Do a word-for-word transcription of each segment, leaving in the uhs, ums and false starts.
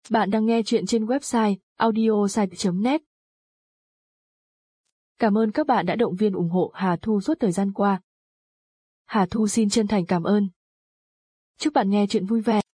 Bạn đang nghe chuyện trên website audiosite chấm net. Cảm ơn các bạn đã động viên ủng hộ Hà Thu suốt thời gian qua. Hà Thu xin chân thành cảm ơn. Chúc bạn nghe chuyện vui vẻ.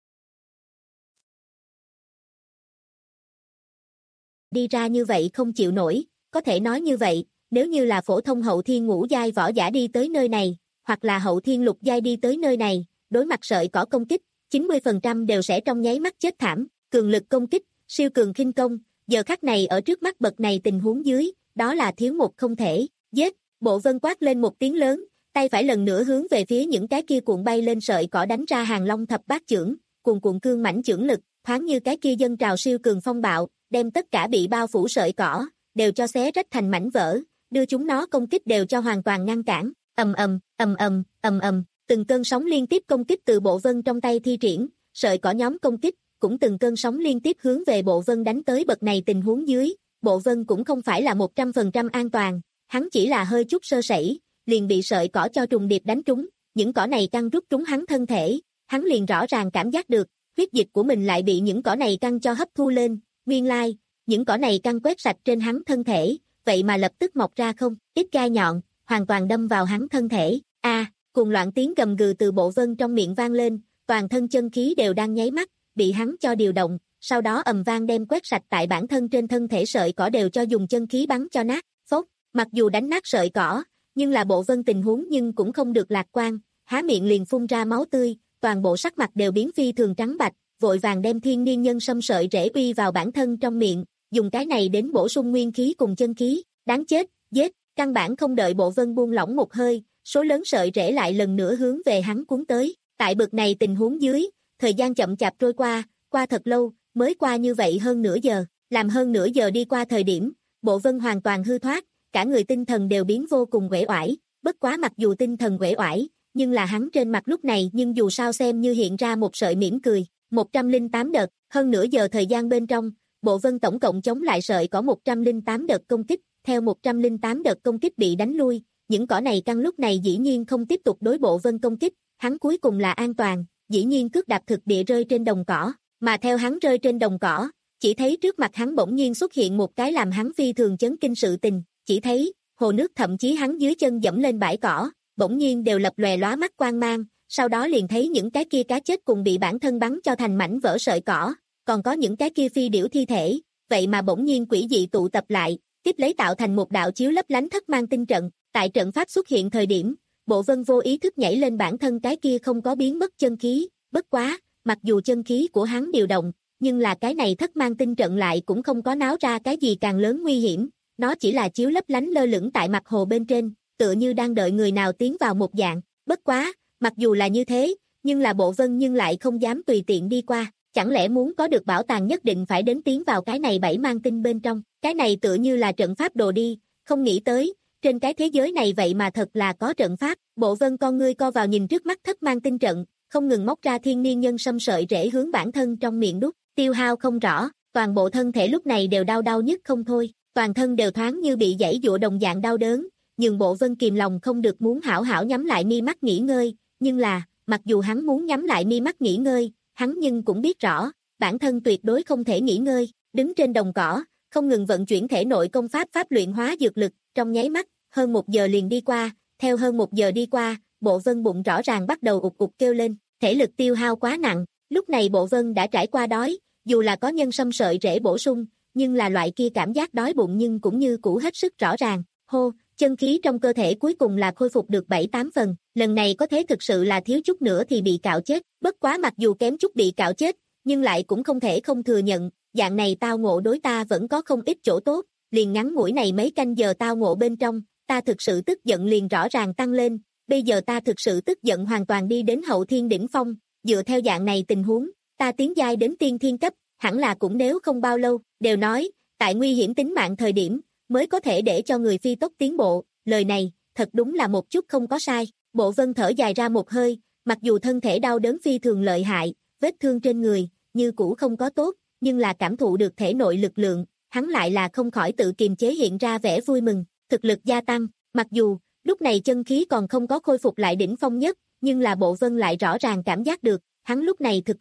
Đi ra như vậy không chịu nổi, có thể nói như vậy, nếu như là phổ thông hậu thiên ngũ giai võ giả đi tới nơi này, hoặc là hậu thiên lục giai đi tới nơi này, đối mặt sợi cỏ công kích, chín mươi phần trăm đều sẽ trong nháy mắt chết thảm, cường lực công kích, siêu cường khinh công, giờ khắc này ở trước mắt bậc này tình huống dưới, đó là thiếu một không thể, giết, Bộ Vân quát lên một tiếng lớn, tay phải lần nữa hướng về phía những cái kia cuộn bay lên sợi cỏ đánh ra hàng long thập bát chưởng, cuồn cuộn cương mãnh chưởng lực, thoáng như cái kia dân trào siêu cường phong bạo, đem tất cả bị bao phủ sợi cỏ, đều cho xé rách thành mảnh vỡ, đưa chúng nó công kích đều cho hoàn toàn ngăn cản, ầm ầm, ầm ầm, ầm ầm, từng cơn sóng liên tiếp công kích từ Bộ Vân trong tay thi triển, sợi cỏ nhóm công kích, cũng từng cơn sóng liên tiếp hướng về Bộ Vân đánh tới bậc này tình huống dưới, Bộ Vân cũng không phải là một trăm phần trăm an toàn, hắn chỉ là hơi chút sơ sẩy, liền bị sợi cỏ cho trùng điệp đánh trúng, những cỏ này căng rút trúng hắn thân thể, hắn liền rõ ràng cảm giác được, huyết dịch của mình lại bị những cỏ này căng cho hấp thu lên, nguyên lai, những cỏ này căng quét sạch trên hắn thân thể, vậy mà lập tức mọc ra không ít gai nhọn, hoàn toàn đâm vào hắn thân thể, a à, cùng loạn tiếng gầm gừ từ Bộ Vân trong miệng vang lên, toàn thân chân khí đều đang nháy mắt, bị hắn cho điều động, sau đó ầm vang đem quét sạch tại bản thân trên thân thể sợi cỏ đều cho dùng chân khí bắn cho nát, phốc, mặc dù đánh nát sợi cỏ, nhưng là Bộ Vân tình huống nhưng cũng không được lạc quan, há miệng liền phun ra máu tươi, toàn bộ sắc mặt đều biến phi thường trắng bạch, vội vàng đem thiên niên nhân sâm sợi rễ uy vào bản thân trong miệng, dùng cái này đến bổ sung nguyên khí cùng chân khí, đáng chết, giết, căn bản không đợi Bộ Vân buông lỏng một hơi, số lớn sợi rễ lại lần nữa hướng về hắn cuốn tới, tại bực này tình huống dưới, thời gian chậm chạp trôi qua, qua thật lâu, mới qua như vậy hơn nửa giờ, làm hơn nửa giờ đi qua thời điểm, Bộ Vân hoàn toàn hư thoát, cả người tinh thần đều biến vô cùng uể oải, bất quá mặc dù tinh thần uể oải, nhưng là hắn trên mặt lúc này nhưng dù sao xem như hiện ra một sợi mỉm cười, một trăm lẻ tám đợt, hơn nửa giờ thời gian bên trong, Bộ Vân tổng cộng chống lại sợi có một trăm lẻ tám đợt công kích, theo một trăm lẻ tám đợt công kích bị đánh lui, những cỏ này căng lúc này dĩ nhiên không tiếp tục đối Bộ Vân công kích, hắn cuối cùng là an toàn, dĩ nhiên cước đạp thực địa rơi trên đồng cỏ, mà theo hắn rơi trên đồng cỏ, chỉ thấy trước mặt hắn bỗng nhiên xuất hiện một cái làm hắn phi thường chấn kinh sự tình, chỉ thấy, hồ nước thậm chí hắn dưới chân dẫm lên bãi cỏ, bỗng nhiên đều lập lòe lóa mắt quang mang, sau đó liền thấy những cái kia cá chết cùng bị bản thân bắn cho thành mảnh vỡ sợi cỏ, còn có những cái kia phi điểu thi thể, vậy mà bỗng nhiên quỷ dị tụ tập lại, tiếp lấy tạo thành một đạo chiếu lấp lánh thất mang tinh trận, tại trận pháp xuất hiện thời điểm, Bộ Vân vô ý thức nhảy lên bản thân cái kia không có biến mất chân khí, bất quá, mặc dù chân khí của hắn điều động, nhưng là cái này thất mang tinh trận lại cũng không có náo ra cái gì càng lớn nguy hiểm, nó chỉ là chiếu lấp lánh lơ lửng tại mặt hồ bên trên, tựa như đang đợi người nào tiến vào một dạng, bất quá, mặc dù là như thế, nhưng là Bộ Vân nhưng lại không dám tùy tiện đi qua, chẳng lẽ muốn có được bảo tàng nhất định phải đến tiến vào cái này bảy mang tinh bên trong, cái này tựa như là trận pháp đồ đi, không nghĩ tới, trên cái thế giới này vậy mà thật là có trận pháp, Bộ Vân con ngươi co vào nhìn trước mắt thất mang tinh trận, không ngừng móc ra thiên niên nhân sâm sợi rễ hướng bản thân trong miệng đút, tiêu hao không rõ, toàn bộ thân thể lúc này đều đau đau nhức không thôi, toàn thân đều thoáng như bị giãy giụa đồng dạng đau đớn, nhưng Bộ Vân kìm lòng không được muốn hảo hảo nhắm lại mi mắt nghỉ ngơi, nhưng là, mặc dù hắn muốn nhắm lại mi mắt nghỉ ngơi, hắn nhưng cũng biết rõ, bản thân tuyệt đối không thể nghỉ ngơi, đứng trên đồng cỏ, không ngừng vận chuyển thể nội công pháp pháp luyện hóa dược lực, trong nháy mắt, hơn một giờ liền đi qua, theo hơn một giờ đi qua, Bộ Vân bụng rõ ràng bắt đầu ục ục kêu lên, thể lực tiêu hao quá nặng, lúc này Bộ Vân đã trải qua đói, dù là có nhân sâm sợi rễ bổ sung, nhưng là loại kia cảm giác đói bụng nhưng cũng như cũ hết sức rõ ràng, hô, chân khí trong cơ thể cuối cùng là khôi phục được bảy tám phần, lần này có thế thực sự là thiếu chút nữa thì bị cạo chết, bất quá mặc dù kém chút bị cạo chết, nhưng lại cũng không thể không thừa nhận, dạng này tao ngộ đối ta vẫn có không ít chỗ tốt, liền ngắn ngủi này mấy canh giờ tao ngộ bên trong, ta thực sự tức giận liền rõ ràng tăng lên, bây giờ ta thực sự tức giận hoàn toàn đi đến hậu thiên đỉnh phong, dựa theo dạng này tình huống, ta tiến giai đến tiên thiên cấp, hẳn là cũng nếu không bao lâu, đều nói, tại nguy hiểm tính mạng thời điểm, mới có thể để cho người phi tốc tiến bộ, lời này, thật đúng là một chút không có sai, Bộ Vân thở dài ra một hơi, mặc dù thân thể đau đớn phi thường lợi hại, vết thương trên người, như cũ không có tốt, nhưng là cảm thụ được thể nội lực lượng, hắn lại là không khỏi tự kiềm chế hiện ra vẻ vui mừng, thực lực gia tăng, mặc dù, lúc này chân khí còn không có khôi phục lại đỉnh phong nhất, nhưng là Bộ Vân lại rõ ràng cảm giác được, hắn lúc này thực lực,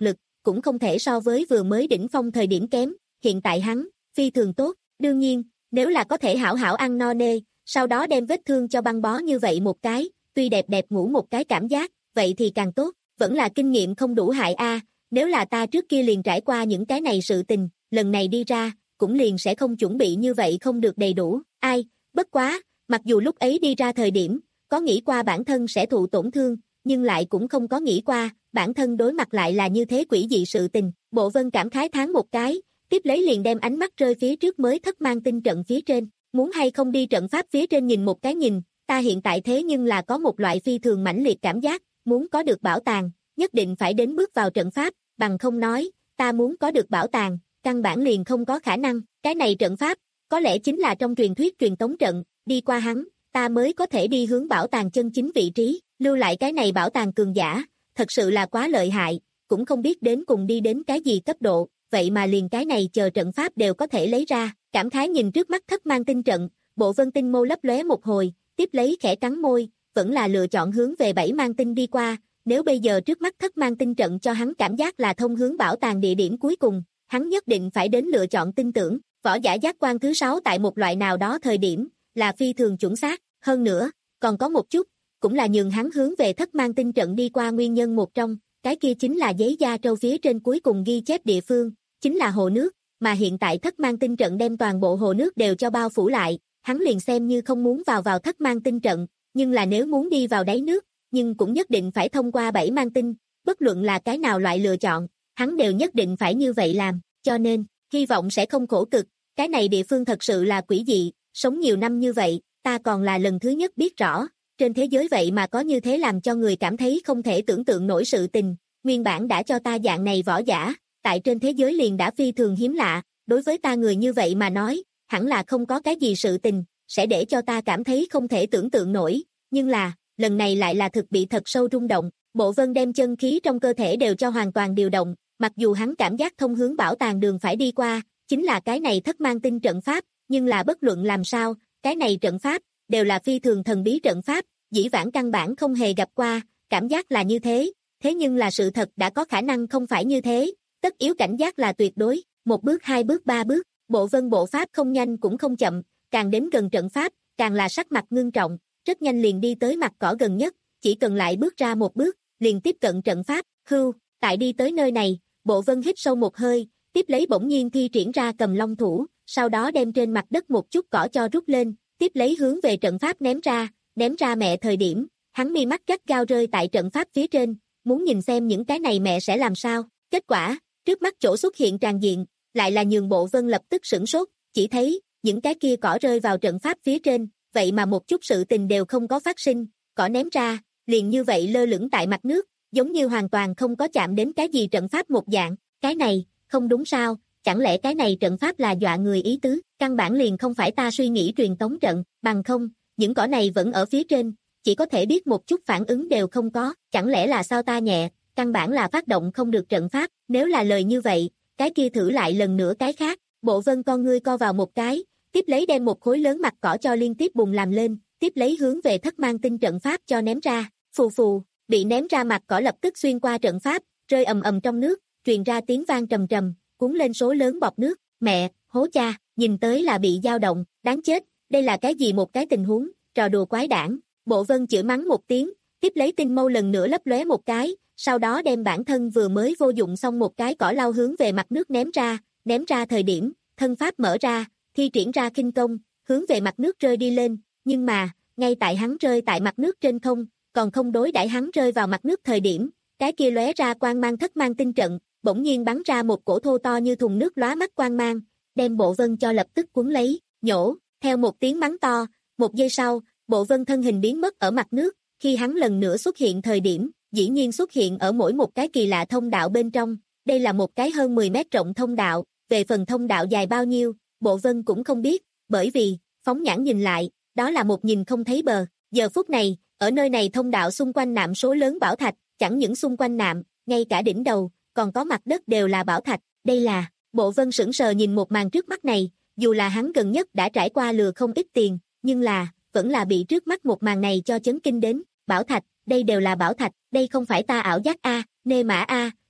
cũng không thể so với vừa mới đỉnh phong thời điểm kém, hiện tại hắn, phi thường tốt, đương nhiên, nếu là có thể hảo hảo ăn no nê, sau đó đem vết thương cho băng bó như vậy một cái, tuy đẹp đẹp ngủ một cái cảm giác, vậy thì càng tốt, vẫn là kinh nghiệm không đủ hại a, nếu là ta trước kia liền trải qua những cái này sự tình, lần này đi ra, cũng liền sẽ không chuẩn bị như vậy không được đầy đủ, ai, bất quá, mặc dù lúc ấy đi ra thời điểm, có nghĩ qua bản thân sẽ thụ tổn thương, nhưng lại cũng không có nghĩ qua, bản thân đối mặt lại là như thế quỷ dị sự tình, Bộ Vân cảm khái thán một cái, tiếp lấy liền đem ánh mắt rơi phía trước mới thất mang tinh trận phía trên, muốn hay không đi trận pháp phía trên nhìn một cái nhìn, ta hiện tại thế nhưng là có một loại phi thường mãnh liệt cảm giác, muốn có được bảo tàng, nhất định phải đến bước vào trận pháp, bằng không nói, ta muốn có được bảo tàng, căn bản liền không có khả năng, cái này trận pháp, có lẽ chính là trong truyền thuyết truyền tống trận, đi qua hắn, ta mới có thể đi hướng bảo tàng chân chính vị trí, lưu lại cái này bảo tàng cường giả, thật sự là quá lợi hại, cũng không biết đến cùng đi đến cái gì cấp độ, vậy mà liền cái này chờ trận pháp đều có thể lấy ra, cảm khái nhìn trước mắt thất mang tinh trận, Bộ Vân tinh mâu lấp lóe một hồi, tiếp lấy khẽ cắn môi, vẫn là lựa chọn hướng về bảy mang tinh đi qua, nếu bây giờ trước mắt thất mang tinh trận cho hắn cảm giác là thông hướng bảo tàng địa điểm cuối cùng, hắn nhất định phải đến lựa chọn tin tưởng, võ giả giác quan thứ sáu tại một loại nào đó thời điểm, là phi thường chuẩn xác, hơn nữa, còn có một chút, cũng là nhường hắn hướng về thất mang tinh trận đi qua nguyên nhân một trong, cái kia chính là giấy da trâu phía trên cuối cùng ghi chép địa phương, chính là hồ nước, mà hiện tại thất mang tinh trận đem toàn bộ hồ nước đều cho bao phủ lại, hắn liền xem như không muốn vào vào thất mang tinh trận, nhưng là nếu muốn đi vào đáy nước, nhưng cũng nhất định phải thông qua bảy mang tinh, bất luận là cái nào loại lựa chọn, hắn đều nhất định phải như vậy làm, cho nên, hy vọng sẽ không khổ cực, cái này địa phương thật sự là quỷ dị, sống nhiều năm như vậy, ta còn là lần thứ nhất biết rõ, trên thế giới vậy mà có như thế làm cho người cảm thấy không thể tưởng tượng nổi sự tình, nguyên bản đã cho ta dạng này võ giả, tại trên thế giới liền đã phi thường hiếm lạ, đối với ta người như vậy mà nói, hẳn là không có cái gì sự tình, sẽ để cho ta cảm thấy không thể tưởng tượng nổi, nhưng là, lần này lại là thực bị thật sâu rung động, Bộ Vân đem chân khí trong cơ thể đều cho hoàn toàn điều động, mặc dù hắn cảm giác thông hướng bảo tàng đường phải đi qua, chính là cái này thất mang tinh trận pháp, nhưng là bất luận làm sao, cái này trận pháp, đều là phi thường thần bí trận pháp, dĩ vãng căn bản không hề gặp qua, cảm giác là như thế, thế nhưng là sự thật đã có khả năng không phải như thế, tất yếu cảnh giác là tuyệt đối, một bước hai bước ba bước, Bộ Vân bộ pháp không nhanh cũng không chậm, càng đến gần trận pháp, càng là sắc mặt ngưng trọng, rất nhanh liền đi tới mặt cỏ gần nhất, chỉ cần lại bước ra một bước, liền tiếp cận trận pháp, hưu, tại đi tới nơi này, Bộ Vân hít sâu một hơi, tiếp lấy bỗng nhiên thi triển ra cầm long thủ, sau đó đem trên mặt đất một chút cỏ cho rút lên, tiếp lấy hướng về trận pháp ném ra, ném ra mẹ thời điểm, hắn mi mắt gắt gao rơi tại trận pháp phía trên, muốn nhìn xem những cái này mẹ sẽ làm sao, kết quả, trước mắt chỗ xuất hiện tràn diện, lại là nhường Bộ Vân lập tức sửng sốt, chỉ thấy, những cái kia cỏ rơi vào trận pháp phía trên, vậy mà một chút sự tình đều không có phát sinh, cỏ ném ra, liền như vậy lơ lửng tại mặt nước, giống như hoàn toàn không có chạm đến cái gì trận pháp một dạng, cái này, không đúng sao, chẳng lẽ cái này trận pháp là dọa người ý tứ, căn bản liền không phải ta suy nghĩ truyền tống trận, bằng không, những cỏ này vẫn ở phía trên, chỉ có thể biết một chút phản ứng đều không có, chẳng lẽ là sao ta nhẹ, căn bản là phát động không được trận pháp, nếu là lời như vậy, cái kia thử lại lần nữa cái khác, Bộ Vân con ngươi co vào một cái, tiếp lấy đem một khối lớn mặt cỏ cho liên tiếp bùng làm lên, tiếp lấy hướng về thất mang tinh trận pháp cho ném ra, phù phù, bị ném ra mặt cỏ lập tức xuyên qua trận pháp, rơi ầm ầm trong nước, truyền ra tiếng vang trầm trầm, cuốn lên số lớn bọt nước, mẹ, hố cha, nhìn tới là bị dao động, đáng chết, đây là cái gì một cái tình huống, trò đùa quái đản, Bộ Vân chửi mắng một tiếng, tiếp lấy tinh mâu lần nữa lấp lóe một cái, sau đó đem bản thân vừa mới vô dụng xong một cái cỏ lau hướng về mặt nước ném ra, ném ra thời điểm, thân pháp mở ra, thi triển ra khinh công, hướng về mặt nước rơi đi lên, nhưng mà, ngay tại hắn rơi tại mặt nước trên không, còn không đối đãi hắn rơi vào mặt nước thời điểm, cái kia lóe ra quang mang thất mang tinh trận, bỗng nhiên bắn ra một cổ thô to như thùng nước lóa mắt quang mang, đem Bộ Vân cho lập tức cuốn lấy, nhổ, theo một tiếng mắng to, một giây sau, Bộ Vân thân hình biến mất ở mặt nước, khi hắn lần nữa xuất hiện thời điểm, dĩ nhiên xuất hiện ở mỗi một cái kỳ lạ thông đạo bên trong, đây là một cái hơn mười mét rộng thông đạo, về phần thông đạo dài bao nhiêu, Bộ Vân cũng không biết, bởi vì, phóng nhãn nhìn lại, đó là một nhìn không thấy bờ, giờ phút này, ở nơi này thông đạo xung quanh nạm số lớn bảo thạch, chẳng những xung quanh nạm, ngay cả đỉnh đầu, còn có mặt đất đều là bảo thạch, đây là, Bộ Vân sững sờ nhìn một màn trước mắt này, dù là hắn gần nhất đã trải qua lừa không ít tiền, nhưng là, vẫn là bị trước mắt một màn này cho chấn kinh đến, bảo thạch, đây đều là bảo thạch, đây không phải ta ảo giác a, nê mã a,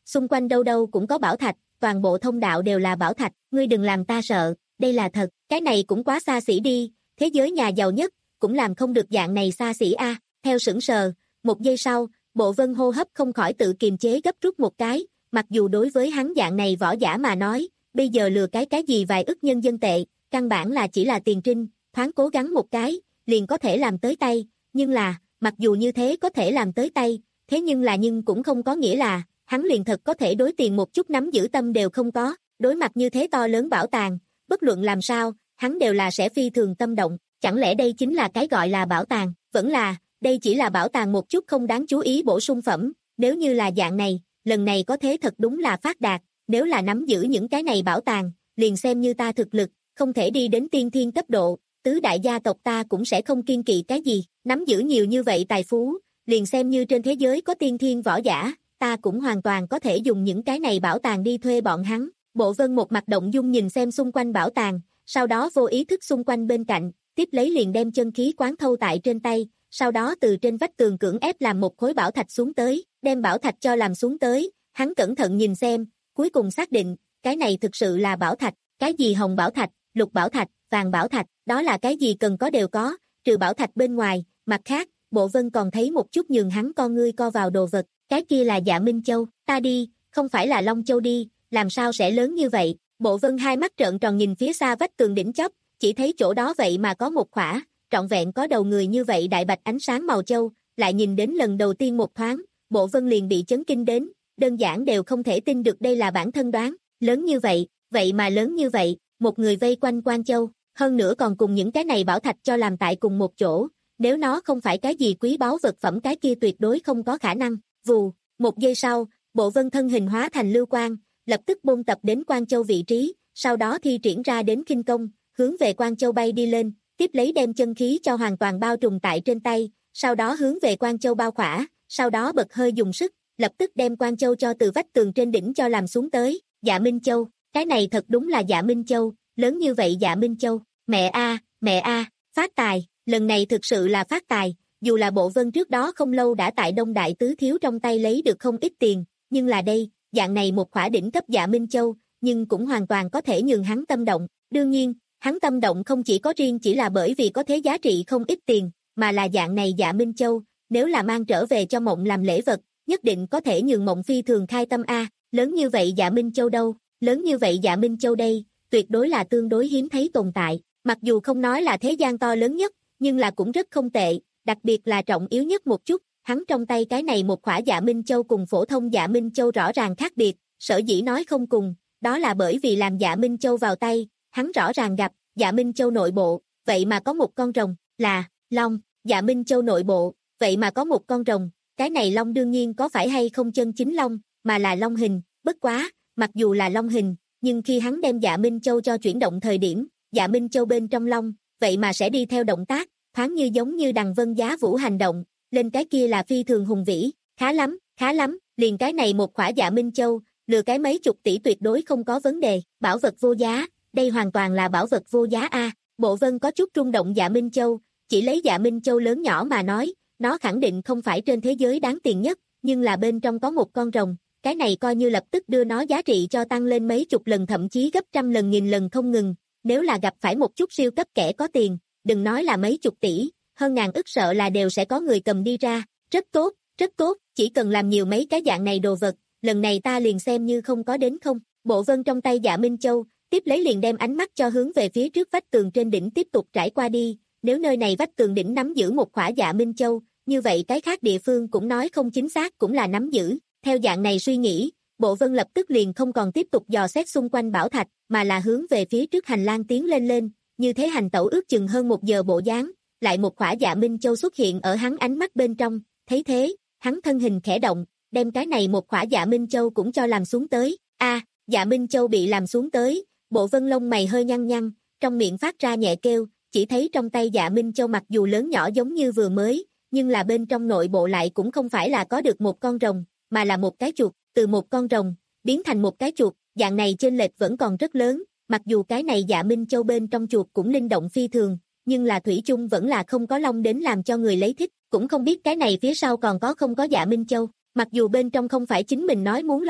xung quanh đâu đâu cũng có bảo thạch, toàn bộ thông đạo đều là bảo thạch, ngươi đừng làm ta sợ, đây là thật, cái này cũng quá xa xỉ đi, thế giới nhà giàu nhất, cũng làm không được dạng này xa xỉ a. Theo sững sờ, một giây sau, Bộ Vân hô hấp không khỏi tự kiềm chế gấp rút một cái, mặc dù đối với hắn dạng này võ giả mà nói, bây giờ lừa cái cái gì vài ức nhân dân tệ, căn bản là chỉ là tiền trinh, thoáng cố gắng một cái, liền có thể làm tới tay, nhưng là, mặc dù như thế có thể làm tới tay, thế nhưng là nhưng cũng không có nghĩa là, hắn liền thật có thể đối tiền một chút nắm giữ tâm đều không có, đối mặt như thế to lớn bảo tàng, bất luận làm sao, hắn đều là sẽ phi thường tâm động, chẳng lẽ đây chính là cái gọi là bảo tàng, vẫn là, đây chỉ là bảo tàng một chút không đáng chú ý bổ sung phẩm, nếu như là dạng này, lần này có thế thật đúng là phát đạt, nếu là nắm giữ những cái này bảo tàng, liền xem như ta thực lực, không thể đi đến tiên thiên cấp độ, tứ đại gia tộc ta cũng sẽ không kiên kỵ cái gì, nắm giữ nhiều như vậy tài phú, liền xem như trên thế giới có tiên thiên võ giả, ta cũng hoàn toàn có thể dùng những cái này bảo tàng đi thuê bọn hắn. Bộ Vân một mặt động dung nhìn xem xung quanh bảo tàng, sau đó vô ý thức xung quanh bên cạnh, tiếp lấy liền đem chân khí quán thâu tại trên tay, sau đó từ trên vách tường cưỡng ép làm một khối bảo thạch xuống tới, đem bảo thạch cho làm xuống tới, hắn cẩn thận nhìn xem, cuối cùng xác định, cái này thực sự là bảo thạch, cái gì hồng bảo thạch, lục bảo thạch, vàng bảo thạch, đó là cái gì cần có đều có, trừ bảo thạch bên ngoài, mặt khác, Bộ Vân còn thấy một chút nhường hắn con ngươi co vào đồ vật, cái kia là Dạ Minh Châu, ta đi, không phải là Long Châu đi, làm sao sẽ lớn như vậy, Bộ Vân hai mắt trợn tròn nhìn phía xa vách tường đỉnh chóp, chỉ thấy chỗ đó vậy mà có một khỏa, trọn vẹn có đầu người như vậy đại bạch ánh sáng màu châu, lại nhìn đến lần đầu tiên một thoáng, Bộ Vân liền bị chấn kinh đến, đơn giản đều không thể tin được đây là bản thân đoán, lớn như vậy, vậy mà lớn như vậy, một người vây quanh Quan Châu, hơn nữa còn cùng những cái này bảo thạch cho làm tại cùng một chỗ, nếu nó không phải cái gì quý báu vật phẩm cái kia tuyệt đối không có khả năng, vù, một giây sau, Bộ Vân thân hình hóa thành lưu quang, lập tức bôn tập đến Quan Châu vị trí, sau đó thi triển ra đến khinh công, hướng về Quan Châu bay đi lên, tiếp lấy đem chân khí cho hoàn toàn bao trùm tại trên tay, sau đó hướng về Quan Châu bao khỏa, sau đó bật hơi dùng sức, lập tức đem Quan Châu cho từ vách tường trên đỉnh cho làm xuống tới, Dạ Minh Châu, cái này thật đúng là Dạ Minh Châu, lớn như vậy Dạ Minh Châu, mẹ a, mẹ a, phát tài, lần này thực sự là phát tài, dù là Bộ Vân trước đó không lâu đã tại Đông Đại Tứ Thiếu trong tay lấy được không ít tiền, nhưng là đây, dạng này một khỏa đỉnh cấp Dạ Minh Châu, nhưng cũng hoàn toàn có thể nhường hắn tâm động, đương nhiên, hắn tâm động không chỉ có riêng chỉ là bởi vì có thế giá trị không ít tiền, mà là dạng này Dạ Minh Châu, nếu là mang trở về cho Mộng làm lễ vật, nhất định có thể nhường Mộng phi thường khai tâm a, lớn như vậy Dạ Minh Châu đâu, lớn như vậy Dạ Minh Châu đây, tuyệt đối là tương đối hiếm thấy tồn tại, mặc dù không nói là thế gian to lớn nhất, nhưng là cũng rất không tệ, đặc biệt là trọng yếu nhất một chút, hắn trong tay cái này một khỏa Dạ Minh Châu cùng phổ thông Dạ Minh Châu rõ ràng khác biệt, sở dĩ nói không cùng, đó là bởi vì làm Dạ Minh Châu vào tay, hắn rõ ràng gặp, Dạ Minh Châu nội bộ, vậy mà có một con rồng, là, long, Dạ Minh Châu nội bộ, vậy mà có một con rồng, cái này long đương nhiên có phải hay không chân chính long, mà là long hình, bất quá, mặc dù là long hình, nhưng khi hắn đem Dạ Minh Châu cho chuyển động thời điểm, Dạ Minh Châu bên trong long, vậy mà sẽ đi theo động tác, thoáng như giống như đằng vân giá vũ hành động, lên cái kia là phi thường hùng vĩ, khá lắm, khá lắm, liền cái này một khỏa Dạ Minh Châu, lừa cái mấy chục tỷ tuyệt đối không có vấn đề, bảo vật vô giá, đây hoàn toàn là bảo vật vô giá a. Bộ Vân có chút rung động Dạ Minh Châu, chỉ lấy Dạ Minh Châu lớn nhỏ mà nói, nó khẳng định không phải trên thế giới đáng tiền nhất, nhưng là bên trong có một con rồng, cái này coi như lập tức đưa nó giá trị cho tăng lên mấy chục lần thậm chí gấp trăm lần nghìn lần không ngừng, nếu là gặp phải một chút siêu cấp kẻ có tiền, đừng nói là mấy chục tỷ, hơn ngàn ức sợ là đều sẽ có người cầm đi ra, rất tốt, rất tốt, chỉ cần làm nhiều mấy cái dạng này đồ vật, lần này ta liền xem như không có đến không. Bộ Vân trong tay Dạ Minh Châu, tiếp lấy liền đem ánh mắt cho hướng về phía trước vách tường trên đỉnh tiếp tục trải qua đi, nếu nơi này vách tường đỉnh nắm giữ một khỏa Dạ Minh Châu, như vậy cái khác địa phương cũng nói không chính xác cũng là nắm giữ, theo dạng này suy nghĩ, Bộ Vân lập tức liền không còn tiếp tục dò xét xung quanh bảo thạch, mà là hướng về phía trước hành lang tiến lên lên, như thế hành tẩu ước chừng hơn một giờ bộ dáng, lại một khỏa Dạ Minh Châu xuất hiện ở hắn ánh mắt bên trong, thấy thế, hắn thân hình khẽ động, đem cái này một khỏa Dạ Minh Châu cũng cho làm xuống tới, a, Dạ Minh Châu bị làm xuống tới, Bộ Vân lông mày hơi nhăn nhăn, trong miệng phát ra nhẹ kêu, chỉ thấy trong tay Dạ Minh Châu mặc dù lớn nhỏ giống như vừa mới, nhưng là bên trong nội bộ lại cũng không phải là có được một con rồng, mà là một cái chuột, từ một con rồng, biến thành một cái chuột, dạng này chênh lệch vẫn còn rất lớn, mặc dù cái này Dạ Minh Châu bên trong chuột cũng linh động phi thường, nhưng là thủy chung vẫn là không có long đến làm cho người lấy thích, cũng không biết cái này phía sau còn có không có Dạ Minh Châu, mặc dù bên trong không phải chính mình nói muốn long,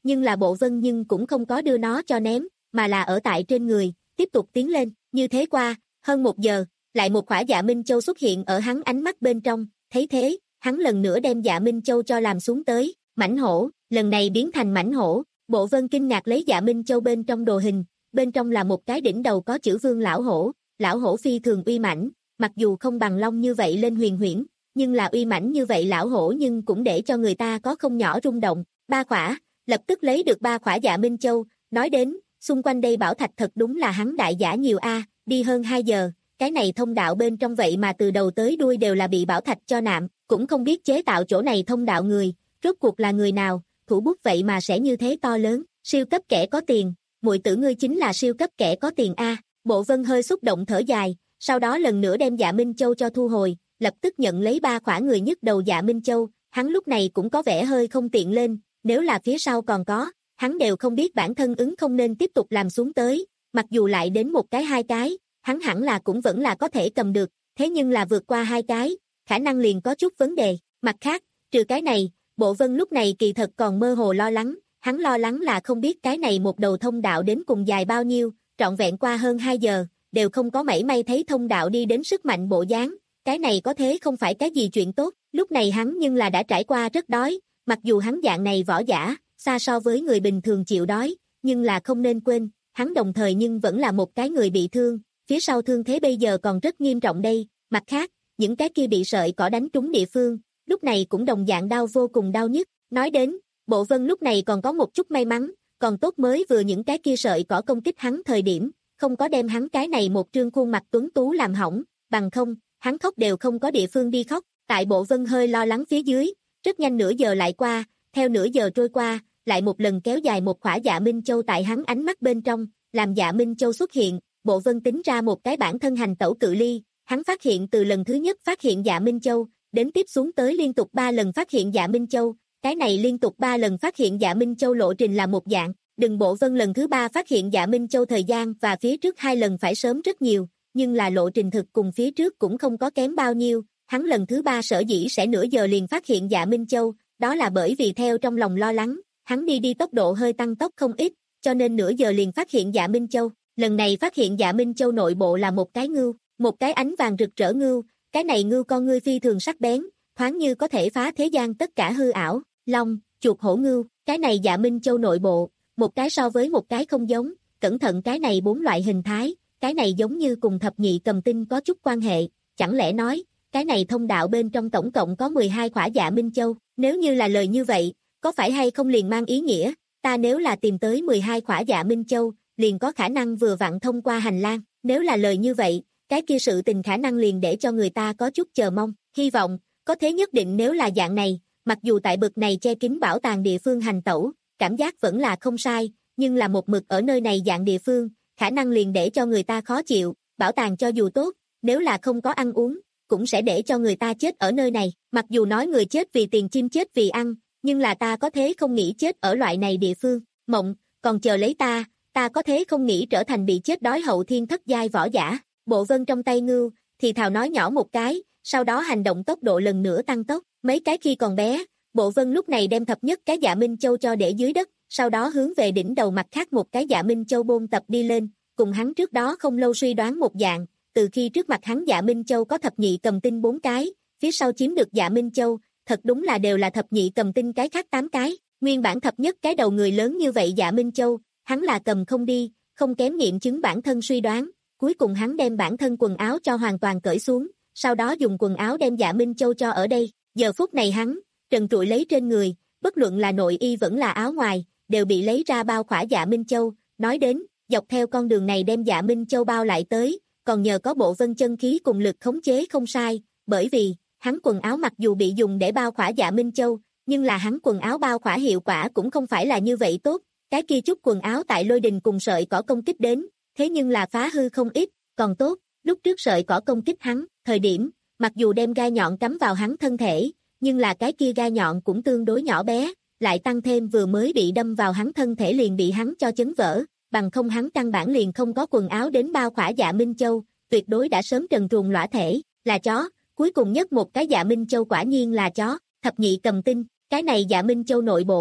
nhưng là Bộ Vân nhưng cũng không có đưa nó cho ném, mà là ở tại trên người, tiếp tục tiến lên, như thế qua, hơn một giờ, lại một quả Dạ Minh Châu xuất hiện ở hắn ánh mắt bên trong, thấy thế, hắn lần nữa đem Dạ Minh Châu cho làm xuống tới, mãnh hổ, lần này biến thành mãnh hổ, Bộ Vân kinh ngạc lấy Dạ Minh Châu bên trong đồ hình, bên trong là một cái đỉnh đầu có chữ Vương lão hổ, lão hổ phi thường uy mãnh, mặc dù không bằng long như vậy lên huyền huyễn, nhưng là uy mãnh như vậy lão hổ nhưng cũng để cho người ta có không nhỏ rung động, ba khỏa, lập tức lấy được ba khỏa Dạ Minh Châu, nói đến, xung quanh đây bảo thạch thật đúng là hắn đại giả nhiều a, đi hơn hai giờ, cái này thông đạo bên trong vậy mà từ đầu tới đuôi đều là bị bảo thạch cho nạm, cũng không biết chế tạo chỗ này thông đạo người, rốt cuộc là người nào, thủ bút vậy mà sẽ như thế to lớn, siêu cấp kẻ có tiền, muội tử ngươi chính là siêu cấp kẻ có tiền a. Bộ Vân hơi xúc động thở dài, sau đó lần nữa đem Dạ Minh Châu cho thu hồi, lập tức nhận lấy ba khỏa người nhức đầu Dạ Minh Châu, hắn lúc này cũng có vẻ hơi không tiện lên, nếu là phía sau còn có, hắn đều không biết bản thân ứng không nên tiếp tục làm xuống tới, mặc dù lại đến một cái hai cái, hắn hẳn là cũng vẫn là có thể cầm được, thế nhưng là vượt qua hai cái, khả năng liền có chút vấn đề, mặt khác, trừ cái này, Bộ Vân lúc này kỳ thật còn mơ hồ lo lắng, hắn lo lắng là không biết cái này một đầu thông đạo đến cùng dài bao nhiêu, trọn vẹn qua hơn hai giờ, đều không có mảy may thấy thông đạo đi đến sức mạnh bộ dáng, cái này có thế không phải cái gì chuyện tốt, lúc này hắn nhưng là đã trải qua rất đói, mặc dù hắn dạng này võ giả, xa so với người bình thường chịu đói, nhưng là không nên quên, hắn đồng thời nhưng vẫn là một cái người bị thương, phía sau thương thế bây giờ còn rất nghiêm trọng đây, mặt khác, những cái kia bị sợi cỏ đánh trúng địa phương, lúc này cũng đồng dạng đau vô cùng đau nhức, nói đến, Bộ Vân lúc này còn có một chút may mắn, còn tốt mới vừa những cái kia sợi cỏ công kích hắn thời điểm, không có đem hắn cái này một trương khuôn mặt tuấn tú làm hỏng, bằng không, hắn khóc đều không có địa phương đi khóc, tại Bộ Vân hơi lo lắng phía dưới, rất nhanh nửa giờ lại qua, theo nửa giờ trôi qua, lại một lần kéo dài một khỏa Dạ Minh Châu tại hắn ánh mắt bên trong, làm Dạ Minh Châu xuất hiện, Bộ Vân tính ra một cái bản thân hành tẩu cự ly, hắn phát hiện từ lần thứ nhất phát hiện Dạ Minh Châu, đến tiếp xuống tới liên tục ba lần phát hiện Dạ Minh Châu, cái này liên tục ba lần phát hiện Dạ Minh Châu lộ trình là một dạng, đừng Bộ Vân lần thứ ba phát hiện Dạ Minh Châu thời gian và phía trước hai lần phải sớm rất nhiều, nhưng là lộ trình thực cùng phía trước cũng không có kém bao nhiêu, hắn lần thứ ba sở dĩ sẽ nửa giờ liền phát hiện Dạ Minh Châu, đó là bởi vì theo trong lòng lo lắng, hắn đi đi tốc độ hơi tăng tốc không ít, cho nên nửa giờ liền phát hiện Dạ Minh Châu, lần này phát hiện Dạ Minh Châu nội bộ là một cái ngưu, một cái ánh vàng rực rỡ ngưu, cái này ngưu con ngươi phi thường sắc bén, thoáng như có thể phá thế gian tất cả hư ảo, long, chuột hổ ngưu, cái này Dạ Minh Châu nội bộ, một cái so với một cái không giống, cẩn thận cái này bốn loại hình thái, cái này giống như cùng thập nhị cầm tinh có chút quan hệ, chẳng lẽ nói, cái này thông đạo bên trong tổng cộng có mười hai khỏa Dạ Minh Châu, nếu như là lời như vậy, có phải hay không liền mang ý nghĩa, ta nếu là tìm tới mười hai khỏa Dạ Minh Châu, liền có khả năng vừa vặn thông qua hành lang, nếu là lời như vậy, cái kia sự tình khả năng liền để cho người ta có chút chờ mong, hy vọng, có thế nhất định nếu là dạng này, mặc dù tại bực này che kín bảo tàng địa phương hành tẩu, cảm giác vẫn là không sai, nhưng là một mực ở nơi này dạng địa phương, khả năng liền để cho người ta khó chịu, bảo tàng cho dù tốt, nếu là không có ăn uống, cũng sẽ để cho người ta chết ở nơi này, mặc dù nói người chết vì tiền chim chết vì ăn, nhưng là ta có thế không nghĩ chết ở loại này địa phương, mộng, còn chờ lấy ta, ta có thế không nghĩ trở thành bị chết đói hậu thiên thất giai võ giả, Bộ Vân trong tay ngưu, thì thào nói nhỏ một cái, sau đó hành động tốc độ lần nữa tăng tốc, mấy cái khi còn bé, Bộ Vân lúc này đem thập nhất cái Dạ Minh Châu cho để dưới đất, sau đó hướng về đỉnh đầu mặt khác một cái Dạ Minh Châu bôn tập đi lên, cùng hắn trước đó không lâu suy đoán một dạng, từ khi trước mặt hắn Dạ Minh Châu có thập nhị cầm tinh bốn cái, phía sau chiếm được Dạ Minh Châu, thật đúng là đều là thập nhị cầm tinh cái khác tám cái, nguyên bản thập nhất cái đầu người lớn như vậy Dạ Minh Châu, hắn là cầm không đi, không kém nghiệm chứng bản thân suy đoán, cuối cùng hắn đem bản thân quần áo cho hoàn toàn cởi xuống, sau đó dùng quần áo đem Dạ Minh Châu cho ở đây, giờ phút này hắn, trần trụi lấy trên người, bất luận là nội y vẫn là áo ngoài, đều bị lấy ra bao khỏa Dạ Minh Châu, nói đến, dọc theo con đường này đem Dạ Minh Châu bao lại tới, còn nhờ có Bộ Vân chân khí cùng lực khống chế không sai, bởi vì, hắn quần áo mặc dù bị dùng để bao khỏa Dạ Minh Châu, nhưng là hắn quần áo bao khỏa hiệu quả cũng không phải là như vậy tốt, cái kia chút quần áo tại lôi đình cùng sợi cỏ công kích đến, thế nhưng là phá hư không ít, còn tốt, lúc trước sợi cỏ công kích hắn, thời điểm, mặc dù đem gai nhọn cắm vào hắn thân thể, nhưng là cái kia gai nhọn cũng tương đối nhỏ bé, lại tăng thêm vừa mới bị đâm vào hắn thân thể liền bị hắn cho chấn vỡ, bằng không hắn căn bản liền không có quần áo đến bao khỏa Dạ Minh Châu, tuyệt đối đã sớm trần truồng lõa thể, là chó, cuối cùng nhất một cái Dạ Minh Châu quả nhiên là chó, thập nhị cầm tinh, cái này Dạ Minh Châu nội bộ,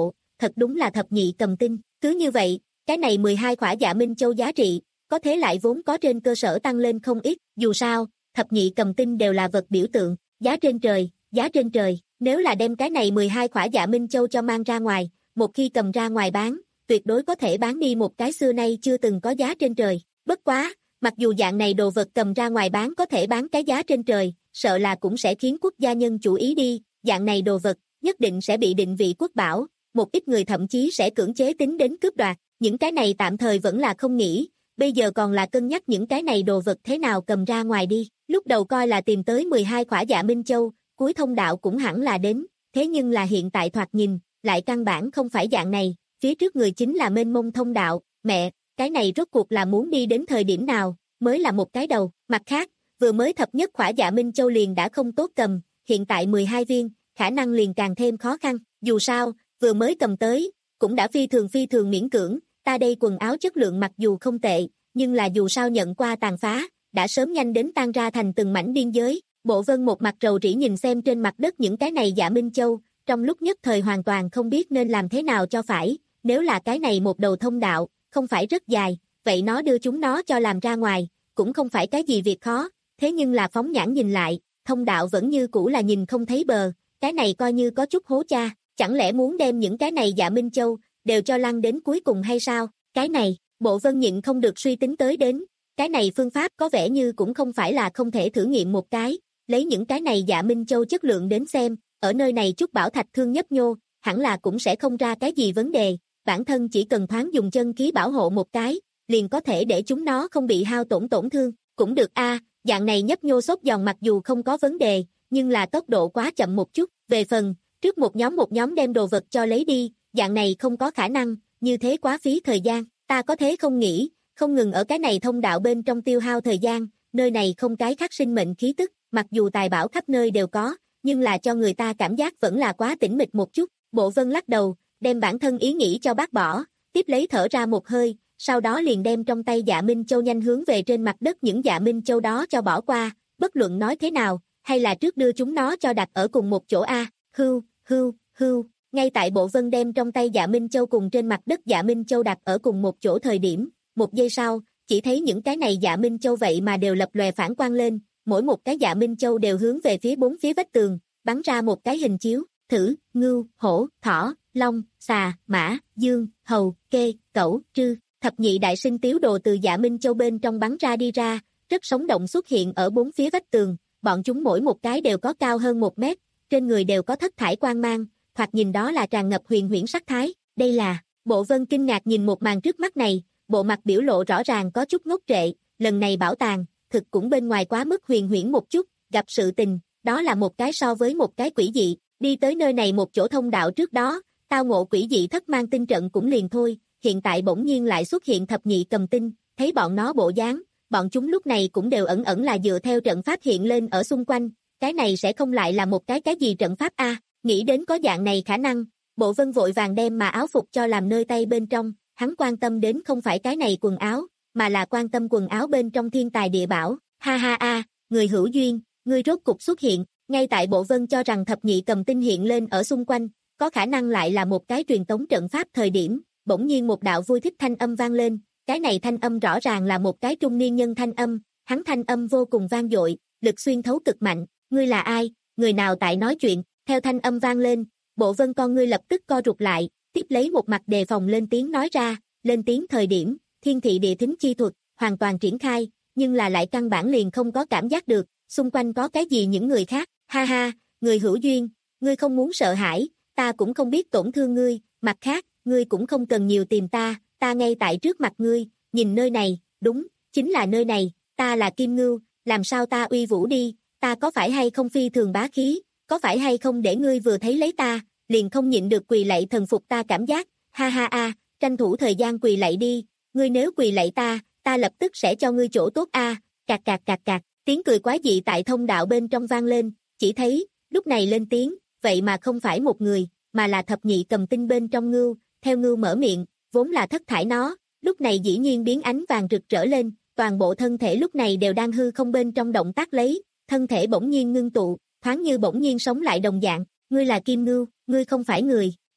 thật đúng là thập nhị cầm tinh, cứ như vậy, cái này mười hai khỏa Dạ Minh Châu giá trị, có thế lại vốn có trên cơ sở tăng lên không ít, dù sao, thập nhị cầm tinh đều là vật biểu tượng, giá trên trời, giá trên trời, nếu là đem cái này mười hai khỏa Dạ Minh Châu cho mang ra ngoài, một khi cầm ra ngoài bán, tuyệt đối có thể bán đi một cái xưa nay chưa từng có giá trên trời, bất quá, mặc dù dạng này đồ vật cầm ra ngoài bán có thể bán cái giá trên trời, sợ là cũng sẽ khiến quốc gia nhân chủ ý đi, dạng này đồ vật, nhất định sẽ bị định vị quốc bảo, một ít người thậm chí sẽ cưỡng chế tính đến cướp đoạt, những cái này tạm thời vẫn là không nghĩ, bây giờ còn là cân nhắc những cái này đồ vật thế nào cầm ra ngoài đi, lúc đầu coi là tìm tới mười hai khỏa Dạ Minh Châu, cuối thông đạo cũng hẳn là đến, thế nhưng là hiện tại thoạt nhìn, lại căn bản không phải dạng này, phía trước người chính là mênh mông thông đạo, mẹ, cái này rốt cuộc là muốn đi đến thời điểm nào, mới là một cái đầu, mặt khác, vừa mới thập nhất khỏa Dạ Minh Châu liền đã không tốt cầm, hiện tại mười hai viên, khả năng liền càng thêm khó khăn, dù sao, vừa mới cầm tới, cũng đã phi thường phi thường miễn cưỡng, ta đây quần áo chất lượng mặc dù không tệ, nhưng là dù sao nhận qua tàn phá, đã sớm nhanh đến tan ra thành từng mảnh biên giới, Bộ Vân một mặt rầu rĩ nhìn xem trên mặt đất những cái này Dạ Minh Châu, trong lúc nhất thời hoàn toàn không biết nên làm thế nào cho phải, nếu là cái này một đầu thông đạo, không phải rất dài, vậy nó đưa chúng nó cho làm ra ngoài, cũng không phải cái gì việc khó, thế nhưng là phóng nhãn nhìn lại, thông đạo vẫn như cũ là nhìn không thấy bờ, cái này coi như có chút hố cha, chẳng lẽ muốn đem những cái này Dạ Minh Châu, đều cho lăn đến cuối cùng hay sao, cái này, Bộ Vân nhịn không được suy tính tới đến, cái này phương pháp có vẻ như cũng không phải là không thể thử nghiệm một cái, lấy những cái này Dạ Minh Châu chất lượng đến xem, ở nơi này chút bảo thạch thương nhấp nhô, hẳn là cũng sẽ không ra cái gì vấn đề, bản thân chỉ cần thoáng dùng chân khí bảo hộ một cái, liền có thể để chúng nó không bị hao tổn tổn thương, cũng được a, dạng này nhấp nhô xốp giòn mặc dù không có vấn đề, nhưng là tốc độ quá chậm một chút, về phần, trước một nhóm một nhóm đem đồ vật cho lấy đi, dạng này không có khả năng, như thế quá phí thời gian, ta có thế không nghĩ, không ngừng ở cái này thông đạo bên trong tiêu hao thời gian, nơi này không cái khác sinh mệnh khí tức, mặc dù tài bảo khắp nơi đều có, nhưng là cho người ta cảm giác vẫn là quá tĩnh mịch một chút, Bộ Vân lắc đầu, đem bản thân ý nghĩ cho bác bỏ, tiếp lấy thở ra một hơi, sau đó liền đem trong tay Dạ Minh Châu nhanh hướng về trên mặt đất những Dạ Minh Châu đó cho bỏ qua, bất luận nói thế nào, hay là trước đưa chúng nó cho đặt ở cùng một chỗ a, hưu, hưu, hưu, ngay tại Bộ Vân đem trong tay Dạ Minh Châu cùng trên mặt đất Dạ Minh Châu đặt ở cùng một chỗ thời điểm, một giây sau, chỉ thấy những cái này Dạ Minh Châu vậy mà đều lập lòe phản quang lên, mỗi một cái Dạ Minh Châu đều hướng về phía bốn phía vách tường, bắn ra một cái hình chiếu, thử, ngưu, hổ, thỏ, long, xà, mã, dương, hầu, kê, cẩu, trư, thập nhị đại sinh tiếu đồ từ Dạ Minh Châu bên trong bắn ra đi ra, rất sống động xuất hiện ở bốn phía vách tường, bọn chúng mỗi một cái đều có cao hơn một mét, trên người đều có thất thải quang mang, thoạt nhìn đó là tràn ngập huyền huyễn sắc thái, đây là, Bộ Vân kinh ngạc nhìn một màn trước mắt này, bộ mặt biểu lộ rõ ràng có chút ngốc trệ, lần này bảo tàng, thực cũng bên ngoài quá mức huyền huyễn một chút, gặp sự tình, đó là một cái so với một cái quỷ dị, đi tới nơi này một chỗ thông đạo trước đó, tao ngộ quỷ dị thất mang tinh trận cũng liền thôi, hiện tại bỗng nhiên lại xuất hiện thập nhị cầm tinh, thấy bọn nó bộ dáng, bọn chúng lúc này cũng đều ẩn ẩn là dựa theo trận pháp hiện lên ở xung quanh, cái này sẽ không lại là một cái cái gì trận pháp a, nghĩ đến có dạng này khả năng, Bộ Vân vội vàng đem mà áo phục cho làm nơi tay bên trong, hắn quan tâm đến không phải cái này quần áo, mà là quan tâm quần áo bên trong thiên tài địa bảo, ha ha a, người hữu duyên, ngươi rốt cục xuất hiện, ngay tại Bộ Vân cho rằng thập nhị cầm tinh hiện lên ở xung quanh, có khả năng lại là một cái truyền tống trận pháp thời điểm, bỗng nhiên một đạo vui thích thanh âm vang lên, cái này thanh âm rõ ràng là một cái trung niên nhân thanh âm, hắn thanh âm vô cùng vang dội, lực xuyên thấu cực mạnh, ngươi là ai, người nào tại nói chuyện, theo thanh âm vang lên, Bộ Vân con ngươi lập tức co rụt lại, tiếp lấy một mặt đề phòng lên tiếng nói ra, lên tiếng thời điểm, thiên thị địa thính chi thuật, hoàn toàn triển khai, nhưng là lại căn bản liền không có cảm giác được, xung quanh có cái gì những người khác, ha ha, người hữu duyên, ngươi không muốn sợ hãi, ta cũng không biết tổn thương ngươi, mặt khác, ngươi cũng không cần nhiều tìm ta, ta ngay tại trước mặt ngươi, nhìn nơi này, đúng, chính là nơi này, ta là Kim Ngưu, làm sao ta uy vũ đi, ta có phải hay không phi thường bá khí, có phải hay không để ngươi vừa thấy lấy ta, liền không nhịn được quỳ lạy thần phục ta cảm giác, ha ha a, tranh thủ thời gian quỳ lạy đi, ngươi nếu quỳ lạy ta, ta lập tức sẽ cho ngươi chỗ tốt a, cạc cạc cạc cạc, tiếng cười quái dị tại thông đạo bên trong vang lên, chỉ thấy, lúc này lên tiếng, vậy mà không phải một người, mà là thập nhị cầm tinh bên trong ngưu, theo ngưu mở miệng, vốn là thất thải nó, lúc này dĩ nhiên biến ánh vàng rực rỡ lên, toàn bộ thân thể lúc này đều đang hư không bên trong động tác lấy, thân thể bỗng nhiên ngưng tụ, thoáng như bỗng nhiên sống lại đồng dạng, ngươi là Kim Ngưu, ngươi không phải người,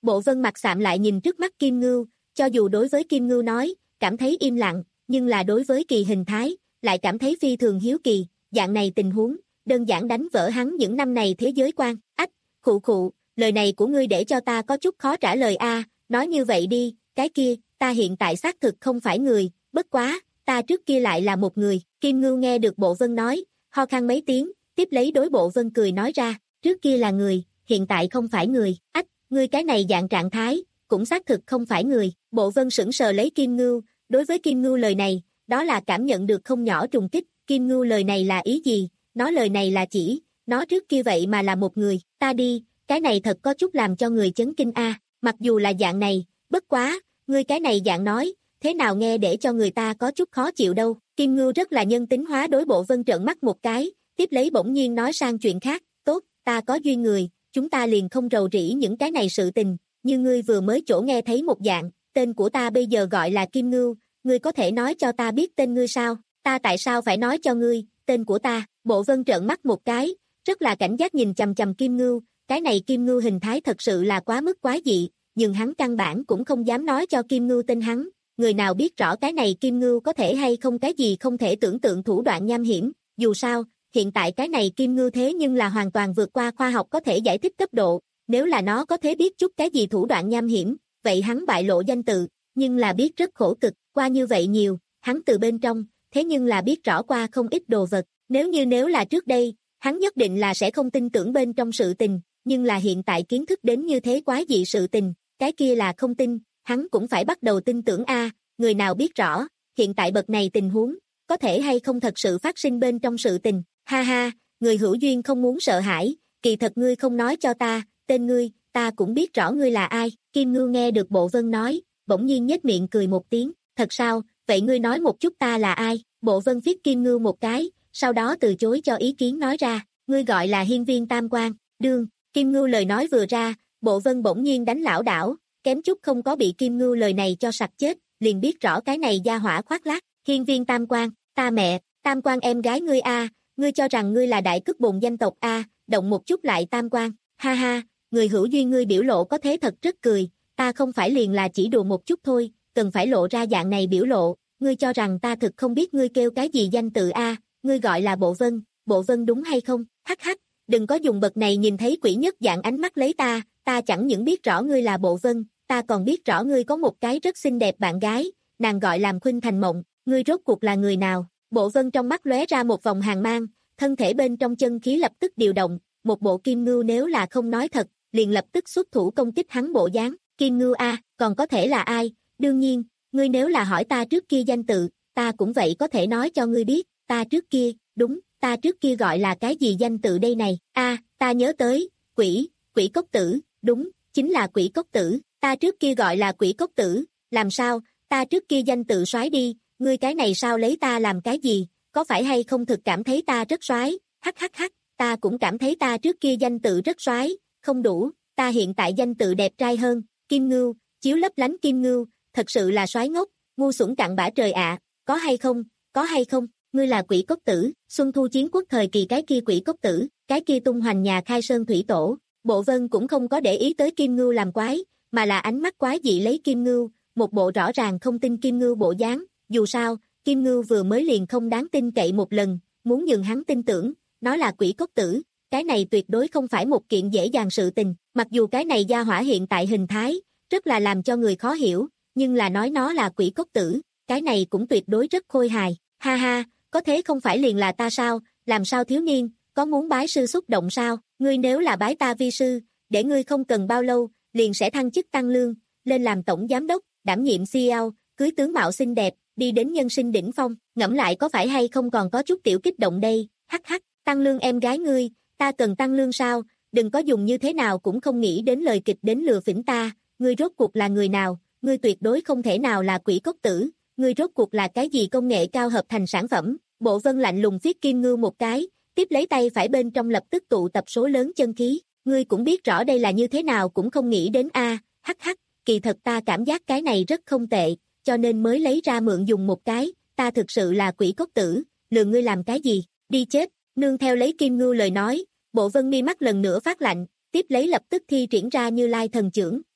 Bộ Vân mặt sạm lại nhìn trước mắt Kim Ngưu, cho dù đối với Kim Ngưu nói, cảm thấy im lặng, nhưng là đối với kỳ hình thái, lại cảm thấy phi thường hiếu kỳ, dạng này tình huống, đơn giản đánh vỡ hắn những năm này thế giới quan. Ách, khụ khụ, lời này của ngươi để cho ta có chút khó trả lời a, nói như vậy đi, cái kia, ta hiện tại xác thực không phải người, bất quá, ta trước kia lại là một người. Kim Ngưu nghe được Bộ Vân nói, ho khan mấy tiếng, tiếp lấy đối Bộ Vân cười nói ra, trước kia là người, hiện tại không phải người. Ách, ngươi cái này dạng trạng thái, cũng xác thực không phải người. Bộ Vân sững sờ lấy Kim Ngưu, đối với Kim Ngưu lời này, đó là cảm nhận được không nhỏ trùng kích. Kim Ngưu lời này là ý gì? Nó lời này là chỉ, nó trước kia vậy mà là một người. Ta đi, cái này thật có chút làm cho người chấn kinh a. Mặc dù là dạng này, bất quá, ngươi cái này dạng nói, thế nào nghe để cho người ta có chút khó chịu đâu. Kim Ngưu rất là nhân tính hóa đối Bộ Vân trợn mắt một cái, tiếp lấy bỗng nhiên nói sang chuyện khác, tốt, ta có duyên người, chúng ta liền không rầu rĩ những cái này sự tình, như ngươi vừa mới chỗ nghe thấy một dạng, tên của ta bây giờ gọi là Kim Ngưu, ngươi có thể nói cho ta biết tên ngươi sao? Ta tại sao phải nói cho ngươi, tên của ta? Bộ Vân trợn mắt một cái, rất là cảnh giác nhìn chằm chằm Kim Ngưu, cái này Kim Ngưu hình thái thật sự là quá mức quái dị, nhưng hắn căn bản cũng không dám nói cho Kim Ngưu tên hắn, người nào biết rõ cái này Kim Ngưu có thể hay không cái gì không thể tưởng tượng thủ đoạn nham hiểm, dù sao, hiện tại cái này Kim Ngưu thế nhưng là hoàn toàn vượt qua khoa học có thể giải thích cấp độ, nếu là nó có thể biết chút cái gì thủ đoạn nham hiểm, vậy hắn bại lộ danh tự, nhưng là biết rất khổ cực, qua như vậy nhiều, hắn từ bên trong, thế nhưng là biết rõ qua không ít đồ vật, nếu như nếu là trước đây, hắn nhất định là sẽ không tin tưởng bên trong sự tình, nhưng là hiện tại kiến thức đến như thế quái dị sự tình, cái kia là không tin, hắn cũng phải bắt đầu tin tưởng a, người nào biết rõ, hiện tại bậc này tình huống, có thể hay không thật sự phát sinh bên trong sự tình, ha ha, người hữu duyên không muốn sợ hãi, kỳ thật ngươi không nói cho ta, tên ngươi, ta cũng biết rõ ngươi là ai. Kim Ngưu nghe được Bộ Vân nói, bỗng nhiên nhếch miệng cười một tiếng, thật sao, vậy ngươi nói một chút ta là ai? Bộ Vân viết Kim Ngưu một cái, sau đó từ chối cho ý kiến nói ra, ngươi gọi là Hiên Viên Tam Quan, đương, Kim Ngưu lời nói vừa ra, Bộ Vân bỗng nhiên đánh lảo đảo, kém chút không có bị Kim Ngưu lời này cho sặc chết, liền biết rõ cái này gia hỏa khoác lác, Hiên Viên Tam Quan, ta mẹ, Tam Quan em gái ngươi a, ngươi cho rằng ngươi là đại cức bồn danh tộc a, động một chút lại Tam Quan, ha ha, người hữu duyên ngươi biểu lộ có thế thật rất cười, ta không phải liền là chỉ đùa một chút thôi, cần phải lộ ra dạng này biểu lộ, ngươi cho rằng ta thực không biết ngươi kêu cái gì danh tự a, ngươi gọi là Bộ Vân, Bộ Vân đúng hay không, hắc hắc, đừng có dùng bậc này nhìn thấy quỷ nhất dạng ánh mắt lấy ta, ta chẳng những biết rõ ngươi là Bộ Vân, ta còn biết rõ ngươi có một cái rất xinh đẹp bạn gái, nàng gọi làm Khuynh Thành Mộng, ngươi rốt cuộc là người nào? Bộ Vân trong mắt lóe ra một vòng hàn mang, thân thể bên trong chân khí lập tức điều động, một bộ Kim Ngưu nếu là không nói thật, liền lập tức xuất thủ công kích hắn bộ dáng, Kim Ngưu a, còn có thể là ai? Đương nhiên, ngươi nếu là hỏi ta trước kia danh tự, ta cũng vậy có thể nói cho ngươi biết, ta trước kia, đúng, ta trước kia gọi là cái gì danh tự đây này? A, ta nhớ tới, quỷ, quỷ cốc tử, đúng, chính là quỷ cốc tử, ta trước kia gọi là quỷ cốc tử, làm sao, ta trước kia danh tự soái đi, ngươi cái này sao lấy ta làm cái gì, có phải hay không thực cảm thấy ta rất soái? Hắc hắc hắc, ta cũng cảm thấy ta trước kia danh tự rất soái, không đủ, ta hiện tại danh tự đẹp trai hơn, Kim Ngưu, chiếu lấp lánh Kim Ngưu, thật sự là soái ngốc, ngu xuẩn cặn bã trời ạ, có hay không, có hay không, ngươi là quỷ cốc tử, Xuân Thu Chiến Quốc thời kỳ cái kia quỷ cốc tử, cái kia tung hoành nhà khai sơn thủy tổ, Bộ Vân cũng không có để ý tới Kim Ngưu làm quái, mà là ánh mắt quái dị lấy Kim Ngưu, một bộ rõ ràng không tin Kim Ngưu bộ dáng, dù sao, Kim Ngưu vừa mới liền không đáng tin cậy một lần, muốn nhường hắn tin tưởng, nó là quỷ cốc tử, cái này tuyệt đối không phải một kiện dễ dàng sự tình, mặc dù cái này gia hỏa hiện tại hình thái, rất là làm cho người khó hiểu, nhưng là nói nó là quỷ cốc tử, cái này cũng tuyệt đối rất khôi hài, ha ha, có thế không phải liền là ta sao, làm sao thiếu niên, có muốn bái sư xúc động sao, ngươi nếu là bái ta vi sư, để ngươi không cần bao lâu, liền sẽ thăng chức tăng lương, lên làm tổng giám đốc, đảm nhiệm xê e ô, cưới tướng mạo xinh đẹp, đi đến nhân sinh đỉnh phong, ngẫm lại có phải hay không còn có chút tiểu kích động đây, hắc hắc, tăng lương em gái ngươi, ta cần tăng lương sao, đừng có dùng như thế nào cũng không nghĩ đến lời kịch đến lừa phỉnh ta, ngươi rốt cuộc là người nào, ngươi tuyệt đối không thể nào là quỷ cốc tử, ngươi rốt cuộc là cái gì công nghệ cao hợp thành sản phẩm, Bộ Vân lạnh lùng viết Kim Ngưu một cái, tiếp lấy tay phải bên trong lập tức tụ tập số lớn chân khí, ngươi cũng biết rõ đây là như thế nào cũng không nghĩ đến a, hắc hắc, kỳ thật ta cảm giác cái này rất không tệ, cho nên mới lấy ra mượn dùng một cái, ta thực sự là quỷ cốc tử, lừa ngươi làm cái gì, đi chết, nương theo lấy Kim Ngưu lời nói, Bộ Vân mi mắt lần nữa phát lạnh, tiếp lấy lập tức thi triển ra Như Lai thần chưởng,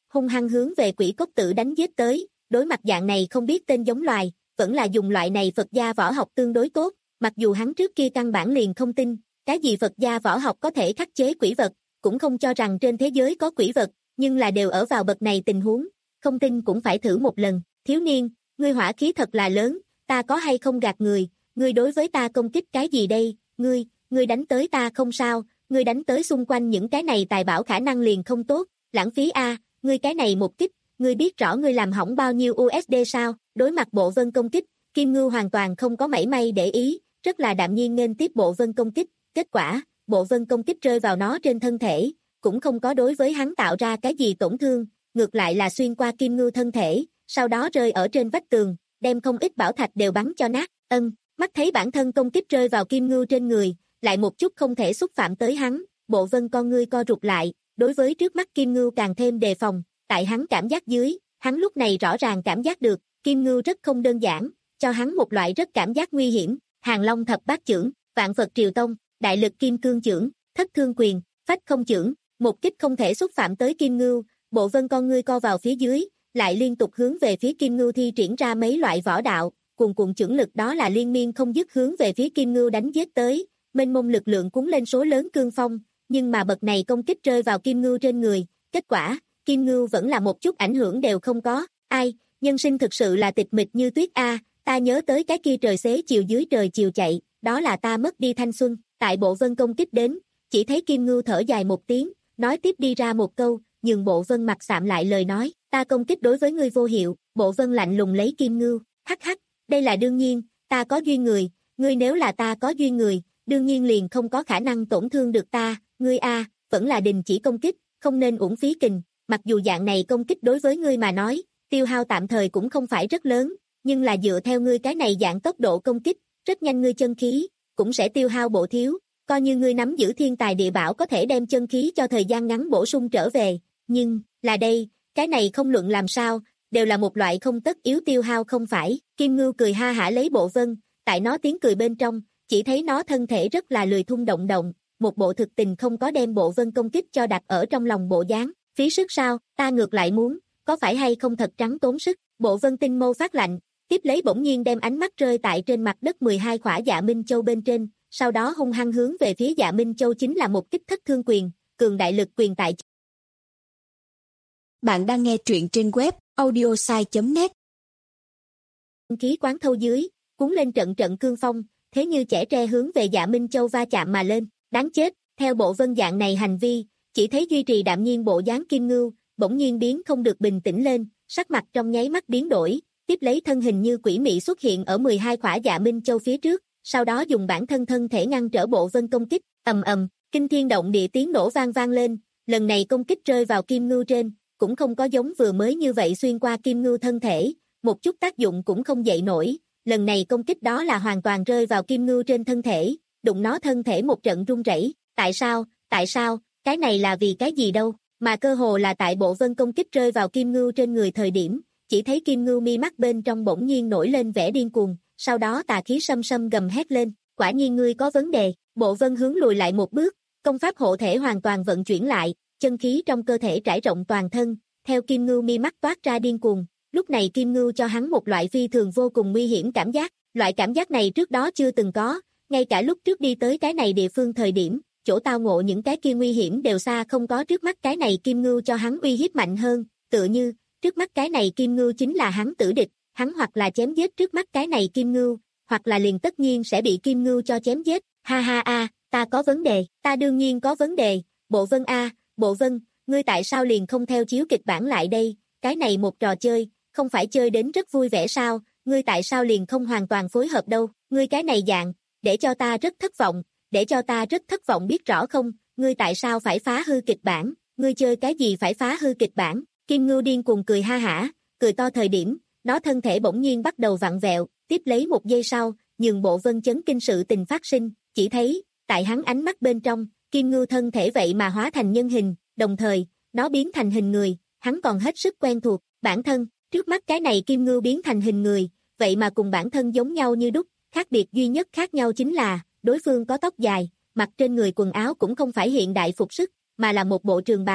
hung hăng hướng về quỷ cốc tử đánh giết tới, đối mặt dạng này không biết tên giống loài, vẫn là dùng loại này Phật gia võ học tương đối tốt, mặc dù hắn trước kia căn bản liền không tin, cái gì Phật gia võ học có thể khắc chế quỷ vật, cũng không cho rằng trên thế giới có quỷ vật, nhưng là đều ở vào bậc này tình huống, không tin cũng phải thử một lần, thiếu niên, ngươi hỏa khí thật là lớn, ta có hay không gạt người, ngươi đối với ta công kích cái gì đây, ngươi, ngươi đánh tới ta không sao, ngươi đánh tới xung quanh những cái này tài bảo khả năng liền không tốt, lãng phí a, ngươi cái này một kích, ngươi biết rõ ngươi làm hỏng bao nhiêu u ét đê sao, đối mặt Bộ Vân công kích, Kim Ngưu hoàn toàn không có mảy may để ý, rất là đạm nhiên nên tiếp Bộ Vân công kích, kết quả, Bộ Vân công kích rơi vào nó trên thân thể, cũng không có đối với hắn tạo ra cái gì tổn thương, ngược lại là xuyên qua Kim Ngưu thân thể, sau đó rơi ở trên vách tường, đem không ít bảo thạch đều bắn cho nát, ân, mắt thấy bản thân công kích rơi vào Kim Ngưu trên người, lại một chút không thể xúc phạm tới hắn, Bộ Vân con ngươi co rụt lại, đối với trước mắt Kim Ngưu càng thêm đề phòng, tại hắn cảm giác dưới, hắn lúc này rõ ràng cảm giác được, Kim Ngưu rất không đơn giản, cho hắn một loại rất cảm giác nguy hiểm, Hàng Long thập bát chưởng, Vạn Phật Triều Tông, Đại lực Kim Cương chưởng, Thất Thương quyền, Phách không chưởng, một kích không thể xúc phạm tới Kim Ngưu, Bộ Vân con ngươi co vào phía dưới, lại liên tục hướng về phía Kim Ngưu thi triển ra mấy loại võ đạo, cuồn cuộn chưởng lực đó là liên miên không dứt hướng về phía Kim Ngưu đánh giết tới, mênh mông lực lượng cuốn lên số lớn cương phong, nhưng mà bậc này công kích rơi vào Kim Ngưu trên người, kết quả, Kim Ngưu vẫn là một chút ảnh hưởng đều không có, ai, nhân sinh thực sự là tịch mịch như tuyết a, ta nhớ tới cái kia trời xế chiều dưới trời chiều chạy, đó là ta mất đi thanh xuân, tại Bộ Vân công kích đến, chỉ thấy Kim Ngưu thở dài một tiếng, nói tiếp đi ra một câu, nhưng Bộ Vân mặt sạm lại lời nói, ta công kích đối với ngươi vô hiệu, Bộ Vân lạnh lùng lấy Kim Ngưu, hắc hắc, đây là đương nhiên, ta có duyên người, ngươi nếu là ta có duyên người, đương nhiên liền không có khả năng tổn thương được ta, ngươi a, vẫn là đình chỉ công kích, không nên uổng phí kình, mặc dù dạng này công kích đối với ngươi mà nói, tiêu hao tạm thời cũng không phải rất lớn, nhưng là dựa theo ngươi cái này dạng tốc độ công kích, rất nhanh ngươi chân khí, cũng sẽ tiêu hao bộ thiếu, coi như ngươi nắm giữ thiên tài địa bảo có thể đem chân khí cho thời gian ngắn bổ sung trở về, nhưng, là đây, cái này không luận làm sao, đều là một loại không tất yếu tiêu hao không phải, Kim Ngưu cười ha hả lấy Bộ Vân, tại nó tiếng cười bên trong, chỉ thấy nó thân thể rất là lười thung động động, một bộ thực tình không có đem Bộ Vân công kích cho đặt ở trong lòng bộ dáng, phí sức sao, ta ngược lại muốn, có phải hay không thật trắng tốn sức, Bộ Vân tinh mâu phát lạnh, tiếp lấy bỗng nhiên đem ánh mắt rơi tại trên mặt đất mười hai khỏa Dạ Minh Châu bên trên, sau đó hung hăng hướng về phía Dạ Minh Châu chính là một kích Thất Thương quyền, cường đại lực quyền tại. Bạn đang nghe truyện trên web audiosai chấm net. Khí quán thâu dưới, cuốn lên trận trận cương phong, thế như chẻ tre hướng về Dạ Minh Châu va chạm mà lên, đáng chết, theo Bộ Vân dạng này hành vi, chỉ thấy duy trì đạm nhiên bộ dáng Kim Ngưu, bỗng nhiên biến không được bình tĩnh lên, sắc mặt trong nháy mắt biến đổi, tiếp lấy thân hình như quỷ mị xuất hiện ở mười hai khỏa Dạ Minh Châu phía trước, sau đó dùng bản thân thân thể ngăn trở Bộ Vân công kích, ầm ầm, kinh thiên động địa tiếng nổ vang vang lên, lần này công kích rơi vào Kim Ngưu trên, cũng không có giống vừa mới như vậy xuyên qua Kim Ngưu thân thể, một chút tác dụng cũng không dậy nổi, lần này công kích đó là hoàn toàn rơi vào Kim Ngưu trên thân thể, đụng nó thân thể một trận rung rẩy, tại sao, tại sao, cái này là vì cái gì đâu, mà cơ hồ là tại Bộ Vân công kích rơi vào Kim Ngưu trên người thời điểm, chỉ thấy Kim Ngưu mi mắt bên trong bỗng nhiên nổi lên vẻ điên cuồng, sau đó tà khí sâm sâm gầm hét lên, quả nhiên ngươi có vấn đề, Bộ Vân hướng lùi lại một bước, công pháp hộ thể hoàn toàn vận chuyển lại, chân khí trong cơ thể trải rộng toàn thân, theo Kim Ngưu mi mắt toát ra điên cuồng, lúc này Kim Ngưu cho hắn một loại phi thường vô cùng nguy hiểm cảm giác, loại cảm giác này trước đó chưa từng có, ngay cả lúc trước đi tới cái này địa phương thời điểm, chỗ tao ngộ những cái kia nguy hiểm đều xa không có trước mắt cái này Kim Ngưu cho hắn uy hiếp mạnh hơn, tựa như, trước mắt cái này Kim Ngưu chính là hắn tử địch, hắn hoặc là chém giết trước mắt cái này Kim Ngưu, hoặc là liền tất nhiên sẽ bị Kim Ngưu cho chém giết, ha ha a, ta có vấn đề, ta đương nhiên có vấn đề, Bộ Vân a, Bộ Vân, ngươi tại sao liền không theo chiếu kịch bản lại đây, cái này một trò chơi, không phải chơi đến rất vui vẻ sao, ngươi tại sao liền không hoàn toàn phối hợp đâu, ngươi cái này dạng, để cho ta rất thất vọng, để cho ta rất thất vọng biết rõ không, ngươi tại sao phải phá hư kịch bản, ngươi chơi cái gì phải phá hư kịch bản, Kim Ngưu điên cuồng cười ha hả, cười to thời điểm, nó thân thể bỗng nhiên bắt đầu vặn vẹo, tiếp lấy một giây sau, nhường Bộ Vân chấn kinh sự tình phát sinh, chỉ thấy, tại hắn ánh mắt bên trong, Kim Ngưu thân thể vậy mà hóa thành nhân hình, đồng thời, nó biến thành hình người, hắn còn hết sức quen thuộc, bản thân, trước mắt cái này Kim Ngưu biến thành hình người, vậy mà cùng bản thân giống nhau như đúc, khác biệt duy nhất khác nhau chính là, đối phương có tóc dài, mặc trên người quần áo cũng không phải hiện đại phục sức, mà là một bộ trường bào,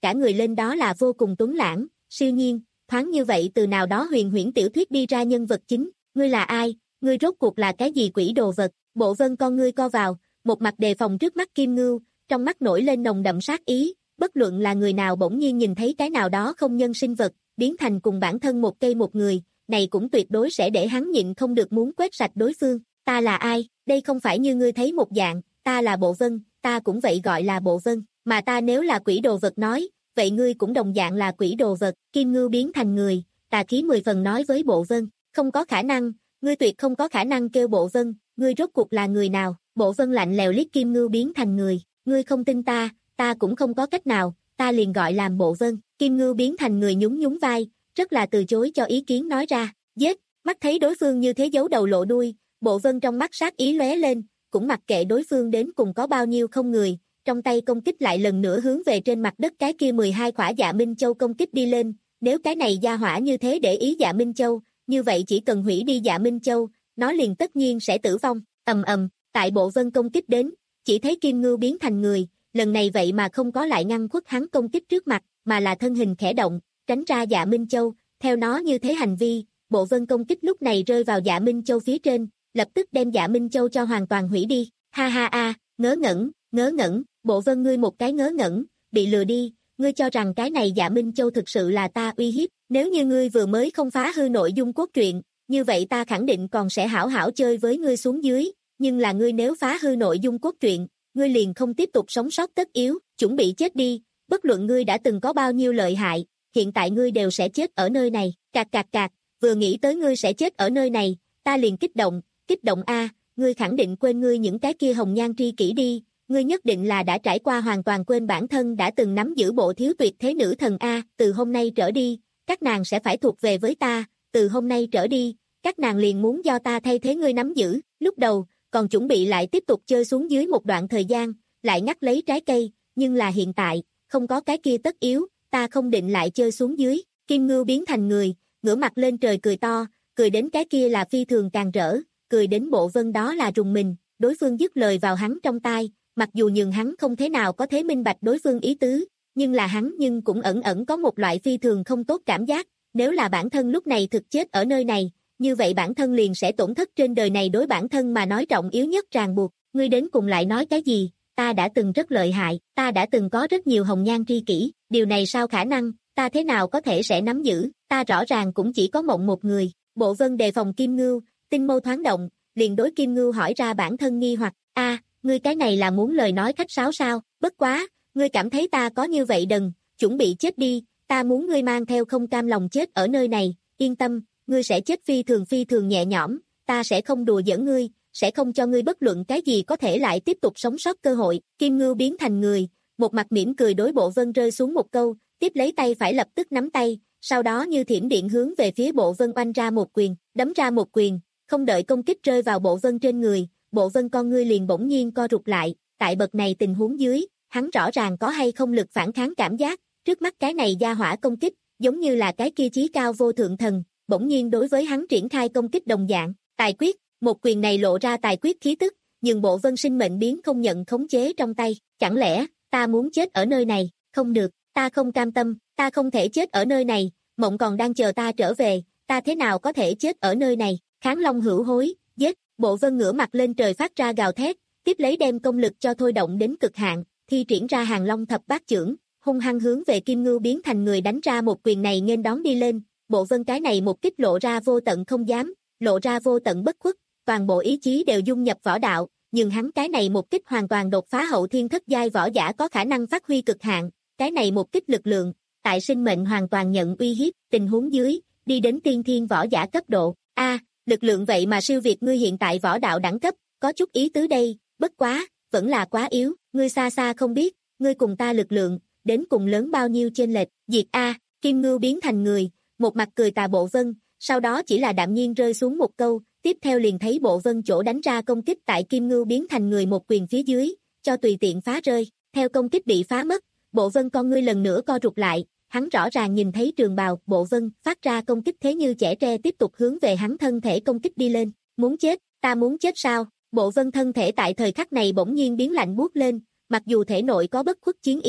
cả người lên đó là vô cùng tuấn lãng, siêu nhiên, thoáng như vậy từ nào đó huyền huyễn tiểu thuyết đi ra nhân vật chính, ngươi là ai, ngươi rốt cuộc là cái gì quỷ đồ vật, Bộ Vân con ngươi co vào, một mặt đề phòng trước mắt Kim Ngưu, trong mắt nổi lên nồng đậm sát ý, bất luận là người nào bỗng nhiên nhìn thấy cái nào đó không nhân sinh vật, biến thành cùng bản thân một cây một người, này cũng tuyệt đối sẽ để hắn nhịn không được muốn quét sạch đối phương, ta là ai, đây không phải như ngươi thấy một dạng, ta là Bộ Vân, ta cũng vậy gọi là Bộ Vân, mà ta nếu là quỷ đồ vật nói, vậy ngươi cũng đồng dạng là quỷ đồ vật, Kim Ngưu biến thành người, tà khí mười phần nói với Bộ Vân, không có khả năng, ngươi tuyệt không có khả năng kêu Bộ Vân, ngươi rốt cuộc là người nào, Bộ Vân lạnh lèo liếc Kim Ngưu biến thành người, ngươi không tin ta, ta cũng không có cách nào, ta liền gọi làm Bộ Vân, Kim Ngưu biến thành người nhún nhún vai, rất là từ chối cho ý kiến nói ra, giết, mắt thấy đối phương như thế giấu đầu lộ đuôi, Bộ Vân trong mắt sát ý lóe lên, cũng mặc kệ đối phương đến cùng có bao nhiêu không người, trong tay công kích lại lần nữa hướng về trên mặt đất cái kia mười hai khỏa Dạ Minh Châu công kích đi lên, nếu cái này gia hỏa như thế để ý Dạ Minh Châu, như vậy chỉ cần hủy đi Dạ Minh Châu, nó liền tất nhiên sẽ tử vong, ầm ầm, tại Bộ Vân công kích đến, chỉ thấy Kim Ngưu biến thành người, lần này vậy mà không có lại ngăn khuất hắn công kích trước mặt, mà là thân hình khẽ động, tránh ra Dạ Minh Châu, theo nó như thế hành vi, Bộ Vân công kích lúc này rơi vào Dạ Minh Châu phía trên, lập tức đem Dạ Minh Châu cho hoàn toàn hủy đi, ha ha a, ngớ ngẩn, ngớ ngẩn, Bộ Vân ngươi một cái ngớ ngẩn, bị lừa đi, ngươi cho rằng cái này Dạ Minh Châu thực sự là ta uy hiếp, nếu như ngươi vừa mới không phá hư nội dung cốt truyện, như vậy ta khẳng định còn sẽ hảo hảo chơi với ngươi xuống dưới, nhưng là ngươi nếu phá hư nội dung cốt truyện, ngươi liền không tiếp tục sống sót tất yếu, chuẩn bị chết đi, bất luận ngươi đã từng có bao nhiêu lợi hại, hiện tại ngươi đều sẽ chết ở nơi này, cạc cạc cạc, vừa nghĩ tới ngươi sẽ chết ở nơi này, ta liền kích động, kích động a, ngươi khẳng định quên ngươi những cái kia hồng nhan tri kỷ đi, ngươi nhất định là đã trải qua hoàn toàn quên bản thân đã từng nắm giữ bộ thiếu tuyệt thế nữ thần a, từ hôm nay trở đi, các nàng sẽ phải thuộc về với ta, từ hôm nay trở đi, các nàng liền muốn do ta thay thế ngươi nắm giữ, lúc đầu, còn chuẩn bị lại tiếp tục chơi xuống dưới một đoạn thời gian, lại ngắt lấy trái cây, nhưng là hiện tại, không có cái kia tất yếu, ta không định lại chơi xuống dưới, Kim Ngưu biến thành người, ngửa mặt lên trời cười to, cười đến cái kia là phi thường càng rỡ, cười đến Bộ Vân đó là rùng mình, đối phương dứt lời vào hắn trong tai, mặc dù nhường hắn không thế nào có thể minh bạch đối phương ý tứ, nhưng là hắn nhưng cũng ẩn ẩn có một loại phi thường không tốt cảm giác, nếu là bản thân lúc này thực chết ở nơi này, như vậy bản thân liền sẽ tổn thất trên đời này đối bản thân mà nói trọng yếu nhất ràng buộc, ngươi đến cùng lại nói cái gì, ta đã từng rất lợi hại, ta đã từng có rất nhiều hồng nhan tri kỷ, điều này sao khả năng, ta thế nào có thể sẽ nắm giữ, ta rõ ràng cũng chỉ có mộng một người, Bộ Vân đề phòng Kim Ngưu, tinh mâu thoáng động, liền đối Kim Ngưu hỏi ra bản thân nghi hoặc, a, ngươi cái này là muốn lời nói khách sáo sao, bất quá, ngươi cảm thấy ta có như vậy đần, chuẩn bị chết đi, ta muốn ngươi mang theo không cam lòng chết ở nơi này, yên tâm, ngươi sẽ chết phi thường phi thường nhẹ nhõm, ta sẽ không đùa giỡn ngươi, sẽ không cho ngươi bất luận cái gì có thể lại tiếp tục sống sót cơ hội, Kim Ngưu biến thành người, một mặt mỉm cười đối Bộ Vân rơi xuống một câu, tiếp lấy tay phải lập tức nắm tay, sau đó như thiểm điện hướng về phía Bộ Vân oanh ra một quyền, đấm ra một quyền, không đợi công kích rơi vào Bộ Vân trên người, Bộ Vân con ngươi liền bỗng nhiên co rụt lại, tại bậc này tình huống dưới, hắn rõ ràng có hay không lực phản kháng cảm giác, trước mắt cái này gia hỏa công kích, giống như là cái kia chí cao vô thượng thần, bỗng nhiên đối với hắn triển khai công kích đồng dạng, tài quyết, một quyền này lộ ra tài quyết khí tức, nhưng Bộ Vân sinh mệnh biến không nhận khống chế trong tay, chẳng lẽ, ta muốn chết ở nơi này, không được, ta không cam tâm, ta không thể chết ở nơi này, mộng còn đang chờ ta trở về, ta thế nào có thể chết ở nơi này, Kháng Long hữu hối, giết, Bộ Vân ngửa mặt lên trời phát ra gào thét, tiếp lấy đem công lực cho thôi động đến cực hạn, thi triển ra Hàng Long thập bát chưởng, hung hăng hướng về Kim Ngưu biến thành người đánh ra một quyền này nghênh đón đi lên, Bộ Vân cái này một kích lộ ra vô tận không dám, lộ ra vô tận bất khuất, toàn bộ ý chí đều dung nhập võ đạo, nhưng hắn cái này một kích hoàn toàn đột phá hậu thiên thất giai võ giả có khả năng phát huy cực hạn, cái này một kích lực lượng, tại sinh mệnh hoàn toàn nhận uy hiếp, tình huống dưới, đi đến tiên thiên võ giả cấp độ, a, lực lượng vậy mà siêu việt ngươi hiện tại võ đạo đẳng cấp, có chút ý tứ đây, bất quá, vẫn là quá yếu, ngươi xa xa không biết, ngươi cùng ta lực lượng, đến cùng lớn bao nhiêu chênh lệch, diệt a, Kim Ngưu biến thành người, một mặt cười tà Bộ Vân, sau đó chỉ là đạm nhiên rơi xuống một câu, tiếp theo liền thấy Bộ Vân chỗ đánh ra công kích tại Kim Ngưu biến thành người một quyền phía dưới, cho tùy tiện phá rơi, theo công kích bị phá mất, Bộ Vân con ngươi lần nữa co rụt lại, hắn rõ ràng nhìn thấy trường bào Bộ Vân phát ra công kích thế như chẻ tre tiếp tục hướng về hắn thân thể công kích đi lên, muốn chết, ta muốn chết sao, Bộ Vân thân thể tại thời khắc này bỗng nhiên biến lạnh buốt lên, mặc dù thể nội có bất khuất chiến ý,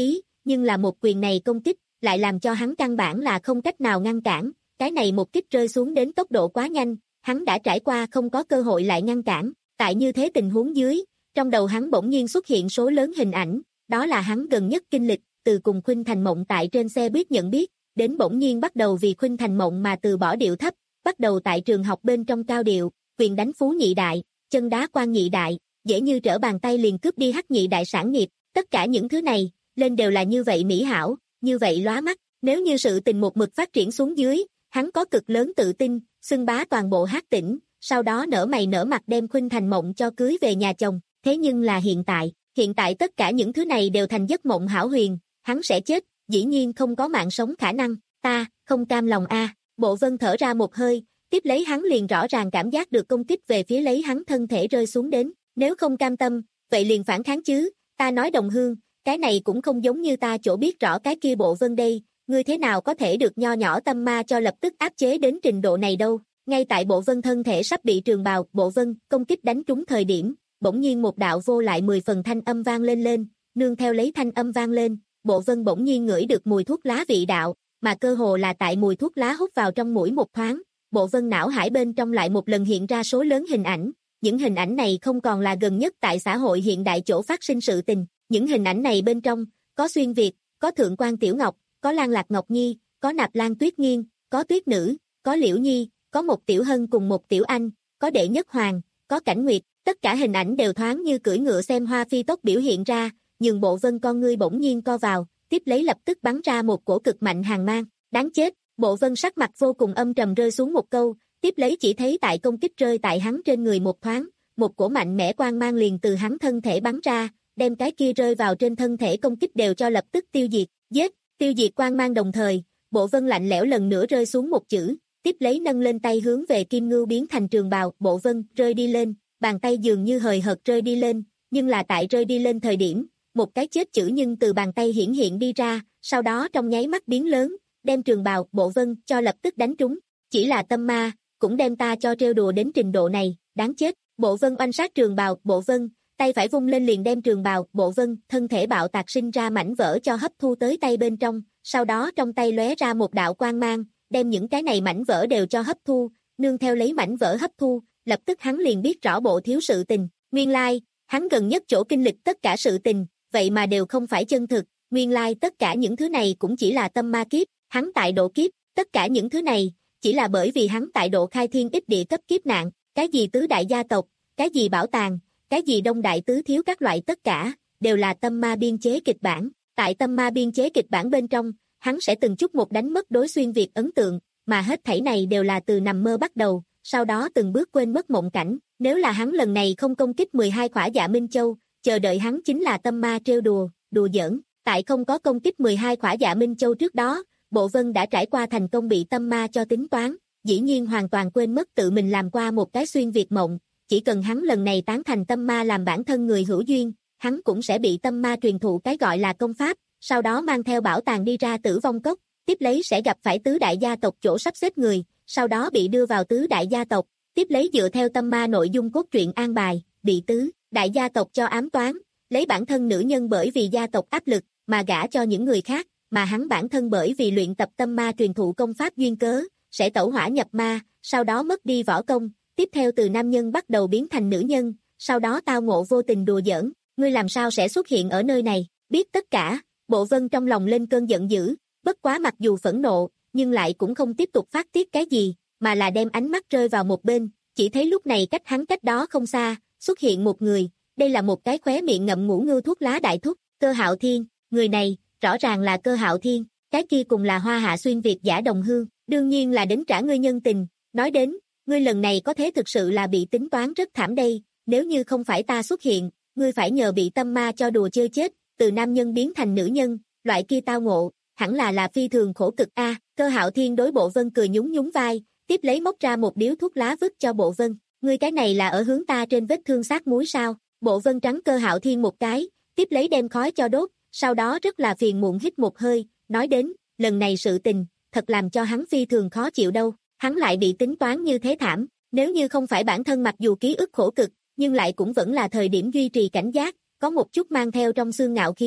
nhưng là một quyền này công kích, lại làm cho hắn căn bản là không cách nào ngăn cản, cái này một kích rơi xuống đến tốc độ quá nhanh, hắn đã trải qua không có cơ hội lại ngăn cản, tại như thế tình huống dưới, trong đầu hắn bỗng nhiên xuất hiện số lớn hình ảnh, đó là hắn gần nhất kinh lịch, từ cùng Khuynh Thành Mộng tại trên xe buýt nhận biết, đến bỗng nhiên bắt đầu vì Khuynh Thành Mộng mà từ bỏ điệu thấp, bắt đầu tại trường học bên trong cao điệu, quyền đánh phú nhị đại, chân đá quan nhị đại, dễ như trở bàn tay liền cướp đi hắc nhị đại sản nghiệp, tất cả những thứ này, lên đều là như vậy mỹ hảo, như vậy lóa mắt, nếu như sự tình một mực phát triển xuống dưới, hắn có cực lớn tự tin, xưng bá toàn bộ Hát tỉnh, sau đó nở mày nở mặt đem Khuynh Thành Mộng cho cưới về nhà chồng, thế nhưng là hiện tại, hiện tại tất cả những thứ này đều thành giấc mộng hão huyền, hắn sẽ chết, dĩ nhiên không có mạng sống khả năng, ta, không cam lòng a. Bộ Vân thở ra một hơi, tiếp lấy hắn liền rõ ràng cảm giác được công kích về phía lấy hắn thân thể rơi xuống đến, nếu không cam tâm, vậy liền phản kháng chứ, ta nói đồng hương, cái này cũng không giống như ta chỗ biết rõ cái kia Bộ Vân đây, ngươi thế nào có thể được nho nhỏ tâm ma cho lập tức áp chế đến trình độ này đâu, ngay tại Bộ Vân thân thể sắp bị trường bào, Bộ Vân công kích đánh trúng thời điểm, bỗng nhiên một đạo vô lại mười phần thanh âm vang lên lên, nương theo lấy thanh âm vang lên, Bộ Vân bỗng nhiên ngửi được mùi thuốc lá vị đạo, mà cơ hồ là tại mùi thuốc lá hút vào trong mũi một thoáng, Bộ Vân não hải bên trong lại một lần hiện ra số lớn hình ảnh, những hình ảnh này không còn là gần nhất tại xã hội hiện đại chỗ phát sinh sự tình, những hình ảnh này bên trong, có Xuyên Việt, có Thượng quan Tiểu Ngọc, có Lan Lạc Ngọc Nhi, có Nạp Lan Tuyết Nghiên, có Tuyết Nữ, có Liễu Nhi, có một Tiểu Hân cùng một Tiểu Anh, có Đệ Nhất Hoàng, có Cảnh Nguyệt, tất cả hình ảnh đều thoáng như cưỡi ngựa xem hoa phi tốc biểu hiện ra, nhưng Bộ Vân con ngươi bỗng nhiên co vào, tiếp lấy lập tức bắn ra một cổ cực mạnh hàng mang, đáng chết, Bộ Vân sắc mặt vô cùng âm trầm rơi xuống một câu, tiếp lấy chỉ thấy tại công kích rơi tại hắn trên người một thoáng, một cổ mạnh mẽ quang mang liền từ hắn thân thể bắn ra, đem cái kia rơi vào trên thân thể công kích đều cho lập tức tiêu diệt, giết, tiêu diệt quang mang đồng thời, Bộ Vân lạnh lẽo lần nữa rơi xuống một chữ, tiếp lấy nâng lên tay hướng về Kim Ngưu biến thành trường bào, Bộ Vân rơi đi lên, bàn tay dường như hời hợt rơi đi lên, nhưng là tại rơi đi lên thời điểm, một cái chết chữ nhưng từ bàn tay hiển hiện đi ra, sau đó trong nháy mắt biến lớn, đem trường bào, Bộ Vân cho lập tức đánh trúng, chỉ là tâm ma, cũng đem ta cho trêu đùa đến trình độ này, đáng chết, Bộ Vân oanh sát trường bào, Bộ Vân, tay phải vung lên liền đem trường bào, Bộ Vân, thân thể bạo tạc sinh ra mảnh vỡ cho hấp thu tới tay bên trong, sau đó trong tay lóe ra một đạo quang mang, đem những cái này mảnh vỡ đều cho hấp thu, nương theo lấy mảnh vỡ hấp thu, lập tức hắn liền biết rõ Bộ thiếu sự tình, nguyên lai, like, hắn gần nhất chỗ kinh lịch tất cả sự tình, vậy mà đều không phải chân thực, nguyên lai like, tất cả những thứ này cũng chỉ là tâm ma kiếp, hắn tại độ kiếp, tất cả những thứ này, chỉ là bởi vì hắn tại độ khai thiên ích địa cấp kiếp nạn, cái gì tứ đại gia tộc, cái gì bảo tàng, cái gì đông đại tứ thiếu các loại tất cả, đều là tâm ma biên chế kịch bản, tại tâm ma biên chế kịch bản bên trong, hắn sẽ từng chút một đánh mất đối Xuyên Việt ấn tượng, mà hết thảy này đều là từ nằm mơ bắt đầu, sau đó từng bước quên mất mộng cảnh, nếu là hắn lần này không công kích mười hai khỏa Dạ Minh Châu, chờ đợi hắn chính là tâm ma trêu đùa, đùa giỡn, tại không có công kích mười hai khỏa Dạ Minh Châu trước đó, Bộ Vân đã trải qua thành công bị tâm ma cho tính toán, dĩ nhiên hoàn toàn quên mất tự mình làm qua một cái Xuyên Việt mộng, chỉ cần hắn lần này tán thành tâm ma làm bản thân người hữu duyên, hắn cũng sẽ bị tâm ma truyền thụ cái gọi là công pháp, sau đó mang theo bảo tàng đi ra Tử Vong Cốc, tiếp lấy sẽ gặp phải tứ đại gia tộc chỗ sắp xếp người, sau đó bị đưa vào tứ đại gia tộc, tiếp lấy dựa theo tâm ma nội dung cốt truyện an bài, bị tứ đại gia tộc cho ám toán, lấy bản thân nữ nhân bởi vì gia tộc áp lực mà gả cho những người khác, mà hắn bản thân bởi vì luyện tập tâm ma truyền thụ công pháp duyên cớ, sẽ tẩu hỏa nhập ma, sau đó mất đi võ công, tiếp theo từ nam nhân bắt đầu biến thành nữ nhân, sau đó tao ngộ vô tình đùa giỡn, ngươi làm sao sẽ xuất hiện ở nơi này, biết tất cả, Bộ Vân trong lòng lên cơn giận dữ, bất quá mặc dù phẫn nộ, nhưng lại cũng không tiếp tục phát tiết cái gì, mà là đem ánh mắt rơi vào một bên, chỉ thấy lúc này cách hắn cách đó không xa, xuất hiện một người, đây là một cái khóe miệng ngậm ngũ ngưu thuốc lá đại thúc, Cơ Hạo Thiên, người này, rõ ràng là Cơ Hạo Thiên, cái kia cùng là Hoa Hạ Xuyên Việt giả đồng hương, đương nhiên là đến trả ngươi nhân tình, nói đến, ngươi lần này có thế thực sự là bị tính toán rất thảm đây, nếu như không phải ta xuất hiện, ngươi phải nhờ bị tâm ma cho đùa chơi chết, từ nam nhân biến thành nữ nhân, loại kia tao ngộ, hẳn là là phi thường khổ cực a. Cơ Hạo Thiên đối Bộ Vân cười nhún nhún vai, tiếp lấy móc ra một điếu thuốc lá vứt cho Bộ Vân, ngươi cái này là ở hướng ta trên vết thương sát muối sao? Bộ Vân trắng Cơ Hạo Thiên một cái, tiếp lấy đem khói cho đốt, sau đó rất là phiền muộn hít một hơi, nói đến, lần này sự tình, thật làm cho hắn phi thường khó chịu đâu, hắn lại bị tính toán như thế thảm, nếu như không phải bản thân mặc dù ký ức khổ cực, nhưng lại cũng vẫn là thời điểm duy trì cảnh giác, có một chút mang theo trong xương ngạo khí,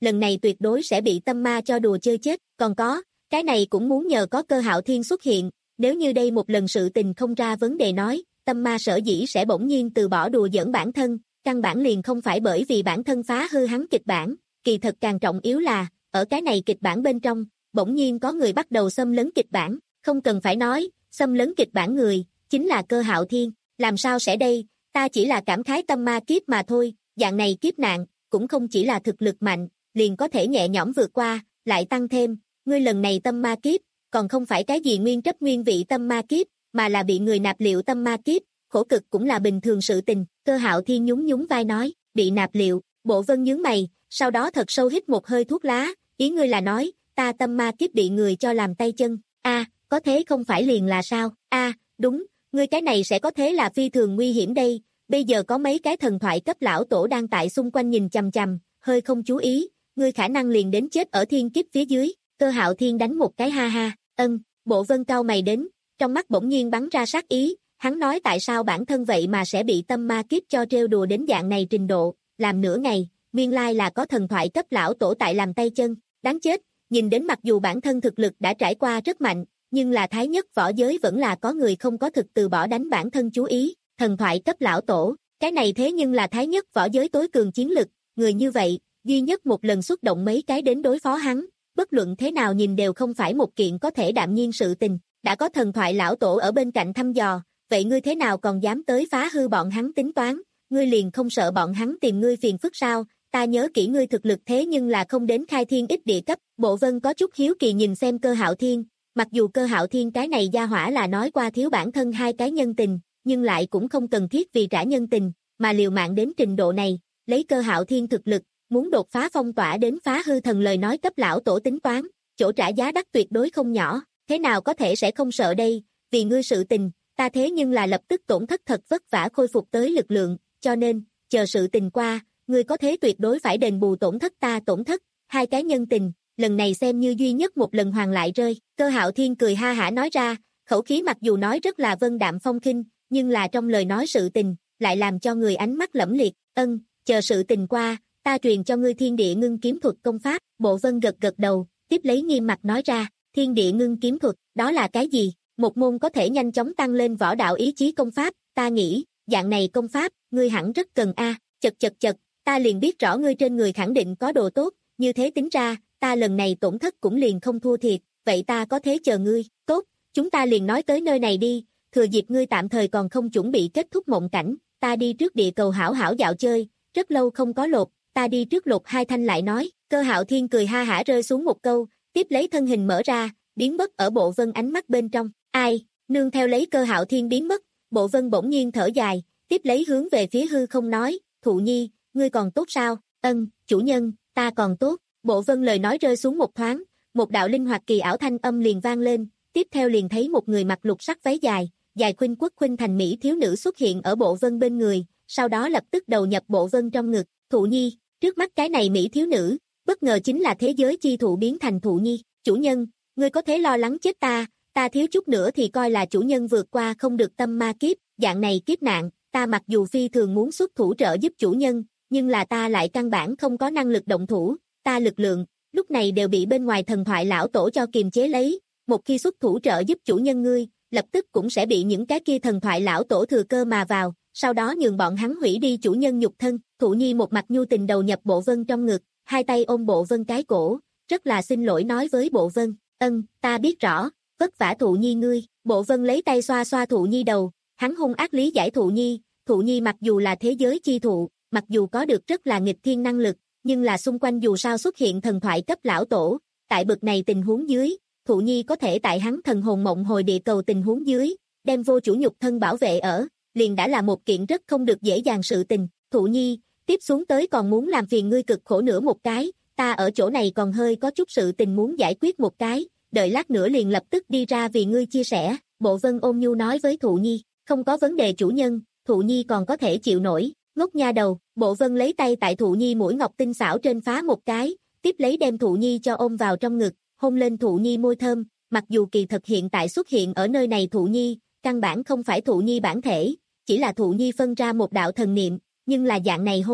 lần này tuyệt đối sẽ bị tâm ma cho đùa chơi chết, còn có, cái này cũng muốn nhờ có Cơ Hạo Thiên xuất hiện, nếu như đây một lần sự tình không ra vấn đề nói, tâm ma sở dĩ sẽ bỗng nhiên từ bỏ đùa giỡn bản thân, căn bản liền không phải bởi vì bản thân phá hư hắn kịch bản, kỳ thật càng trọng yếu là, ở cái này kịch bản bên trong, bỗng nhiên có người bắt đầu xâm lấn kịch bản, không cần phải nói, xâm lấn kịch bản người, chính là Cơ Hạo Thiên, làm sao sẽ đây, ta chỉ là cảm khái tâm ma kiếp mà thôi, dạng này kiếp nạn, cũng không chỉ là thực lực mạnh, liền có thể nhẹ nhõm vượt qua, lại tăng thêm, ngươi lần này tâm ma kiếp, còn không phải cái gì nguyên trấp nguyên vị tâm ma kiếp, mà là bị người nạp liệu tâm ma kiếp, khổ cực cũng là bình thường sự tình, Cơ Hạo Thiên nhún nhún vai nói, bị nạp liệu, Bộ Vân nhướng mày, sau đó thật sâu hít một hơi thuốc lá, ý ngươi là nói, ta tâm ma kiếp bị người cho làm tay chân, a, có thế không phải liền là sao, a, đúng, ngươi cái này sẽ có thế là phi thường nguy hiểm đây, bây giờ có mấy cái thần thoại cấp lão tổ đang tại xung quanh nhìn chằm chằm, hơi không chú ý, ngươi khả năng liền đến chết ở thiên kiếp phía dưới, Cơ Hạo Thiên đánh một cái ha ha, ân, Bộ Vân cau mày đến, trong mắt bỗng nhiên bắn ra sát ý, hắn nói tại sao bản thân vậy mà sẽ bị tâm ma kiếp cho trêu đùa đến dạng này trình độ, làm nửa ngày, nguyên lai là có thần thoại cấp lão tổ tại làm tay chân, đáng chết, nhìn đến mặc dù bản thân thực lực đã trải qua rất mạnh, nhưng là thái nhất võ giới vẫn là có người không có thực từ bỏ đánh bản thân chú ý, thần thoại cấp lão tổ, cái này thế nhưng là thái nhất võ giới tối cường chiến lực, người như vậy, duy nhất một lần xuất động mấy cái đến đối phó hắn, bất luận thế nào nhìn đều không phải một kiện có thể đạm nhiên sự tình, đã có thần thoại lão tổ ở bên cạnh thăm dò, vậy ngươi thế nào còn dám tới phá hư bọn hắn tính toán, ngươi liền không sợ bọn hắn tìm ngươi phiền phức sao, ta nhớ kỹ ngươi thực lực thế nhưng là không đến khai thiên ích địa cấp, Bộ Vân có chút hiếu kỳ nhìn xem Cơ Hạo Thiên, mặc dù Cơ Hạo Thiên cái này gia hỏa là nói qua thiếu bản thân hai cái nhân tình, nhưng lại cũng không cần thiết vì trả nhân tình, mà liều mạng đến trình độ này, lấy Cơ Hạo Thiên thực lực, muốn đột phá phong tỏa đến phá hư thần lời nói cấp lão tổ tính toán, chỗ trả giá đắt tuyệt đối không nhỏ, thế nào có thể sẽ không sợ đây, vì ngươi sự tình, ta thế nhưng là lập tức tổn thất thật vất vả khôi phục tới lực lượng, cho nên, chờ sự tình qua, ngươi có thế tuyệt đối phải đền bù tổn thất ta tổn thất, hai cái nhân tình, lần này xem như duy nhất một lần hoàn lại rơi, Cơ Hạo Thiên cười ha hả nói ra, khẩu khí mặc dù nói rất là vân đạm phong khinh, nhưng là trong lời nói sự tình, lại làm cho người ánh mắt lẫm liệt, ân, chờ sự tình qua, ta truyền cho ngươi thiên địa ngưng kiếm thuật công pháp, Bộ Vân gật gật đầu, tiếp lấy nghiêm mặt nói ra, thiên địa ngưng kiếm thuật, đó là cái gì? Một môn có thể nhanh chóng tăng lên võ đạo ý chí công pháp, ta nghĩ, dạng này công pháp, ngươi hẳn rất cần a, chật chật chật, ta liền biết rõ ngươi trên người khẳng định có đồ tốt, như thế tính ra, ta lần này tổn thất cũng liền không thua thiệt, vậy ta có thế chờ ngươi, tốt, chúng ta liền nói tới nơi này đi, thừa dịp ngươi tạm thời còn không chuẩn bị kết thúc mộng cảnh, ta đi trước địa cầu hảo hảo dạo chơi, rất lâu không có lột, ta đi trước lột hai thanh lại nói, Cơ Hạo Thiên cười ha hả rơi xuống một câu, tiếp lấy thân hình mở ra, biến mất ở Bộ Vân ánh mắt bên trong, ai, nương theo lấy Cơ Hạo Thiên biến mất, Bộ Vân bỗng nhiên thở dài, tiếp lấy hướng về phía hư không nói, Thụ Nhi, ngươi còn tốt sao, ân, chủ nhân, ta còn tốt, Bộ Vân lời nói rơi xuống một thoáng, một đạo linh hoạt kỳ ảo thanh âm liền vang lên, tiếp theo liền thấy một người mặc lục sắc váy dài, dài khuynh quốc khuynh thành mỹ thiếu nữ xuất hiện ở Bộ Vân bên người, sau đó lập tức đầu nhập Bộ Vân trong ngực, Thụ Nhi, trước mắt cái này mỹ thiếu nữ, bất ngờ chính là thế giới chi thụ biến thành Thụ Nhi, chủ nhân, ngươi có thể lo lắng chết ta, ta thiếu chút nữa thì coi là chủ nhân vượt qua không được tâm ma kiếp, dạng này kiếp nạn, ta mặc dù phi thường muốn xuất thủ trợ giúp chủ nhân, nhưng là ta lại căn bản không có năng lực động thủ, ta lực lượng, lúc này đều bị bên ngoài thần thoại lão tổ cho kiềm chế lấy, một khi xuất thủ trợ giúp chủ nhân ngươi, lập tức cũng sẽ bị những cái kia thần thoại lão tổ thừa cơ mà vào, sau đó nhường bọn hắn hủy đi chủ nhân nhục thân, Thụ Nhi một mặt nhu tình đầu nhập Bộ Vân trong ngực, hai tay ôm Bộ Vân cái cổ, rất là xin lỗi nói với Bộ Vân, ân, ta biết rõ, vất vả Thụ Nhi ngươi, Bộ Vân lấy tay xoa xoa Thụ Nhi đầu, hắn hung ác lý giải Thụ Nhi, Thụ Nhi mặc dù là thế giới chi thụ, mặc dù có được rất là nghịch thiên năng lực, nhưng là xung quanh dù sao xuất hiện thần thoại cấp lão tổ, tại bực này tình huống dưới, Thụ Nhi có thể tại hắn thần hồn mộng hồi địa cầu tình huống dưới, đem vô chủ nhục thân bảo vệ ở, liền đã là một kiện rất không được dễ dàng sự tình, Thụ Nhi, tiếp xuống tới còn muốn làm phiền ngươi cực khổ nữa một cái, ta ở chỗ này còn hơi có chút sự tình muốn giải quyết một cái, đợi lát nữa liền lập tức đi ra vì ngươi chia sẻ, Bộ Vân ôn nhu nói với Thụ Nhi, không có vấn đề chủ nhân, Thụ Nhi còn có thể chịu nổi, ngốc nha đầu, Bộ Vân lấy tay tại Thụ Nhi mũi ngọc tinh xảo trên phá một cái, tiếp lấy đem Thụ Nhi cho ôm vào trong ngực, hôn lên Thụ Nhi môi thơm, mặc dù kỳ thật hiện tại xuất hiện ở nơi này Thụ Nhi, căn bản không phải Thụ Nhi bản thể, chỉ là Thụ Nhi phân ra một đạo thần niệm, nhưng là dạng này hôn,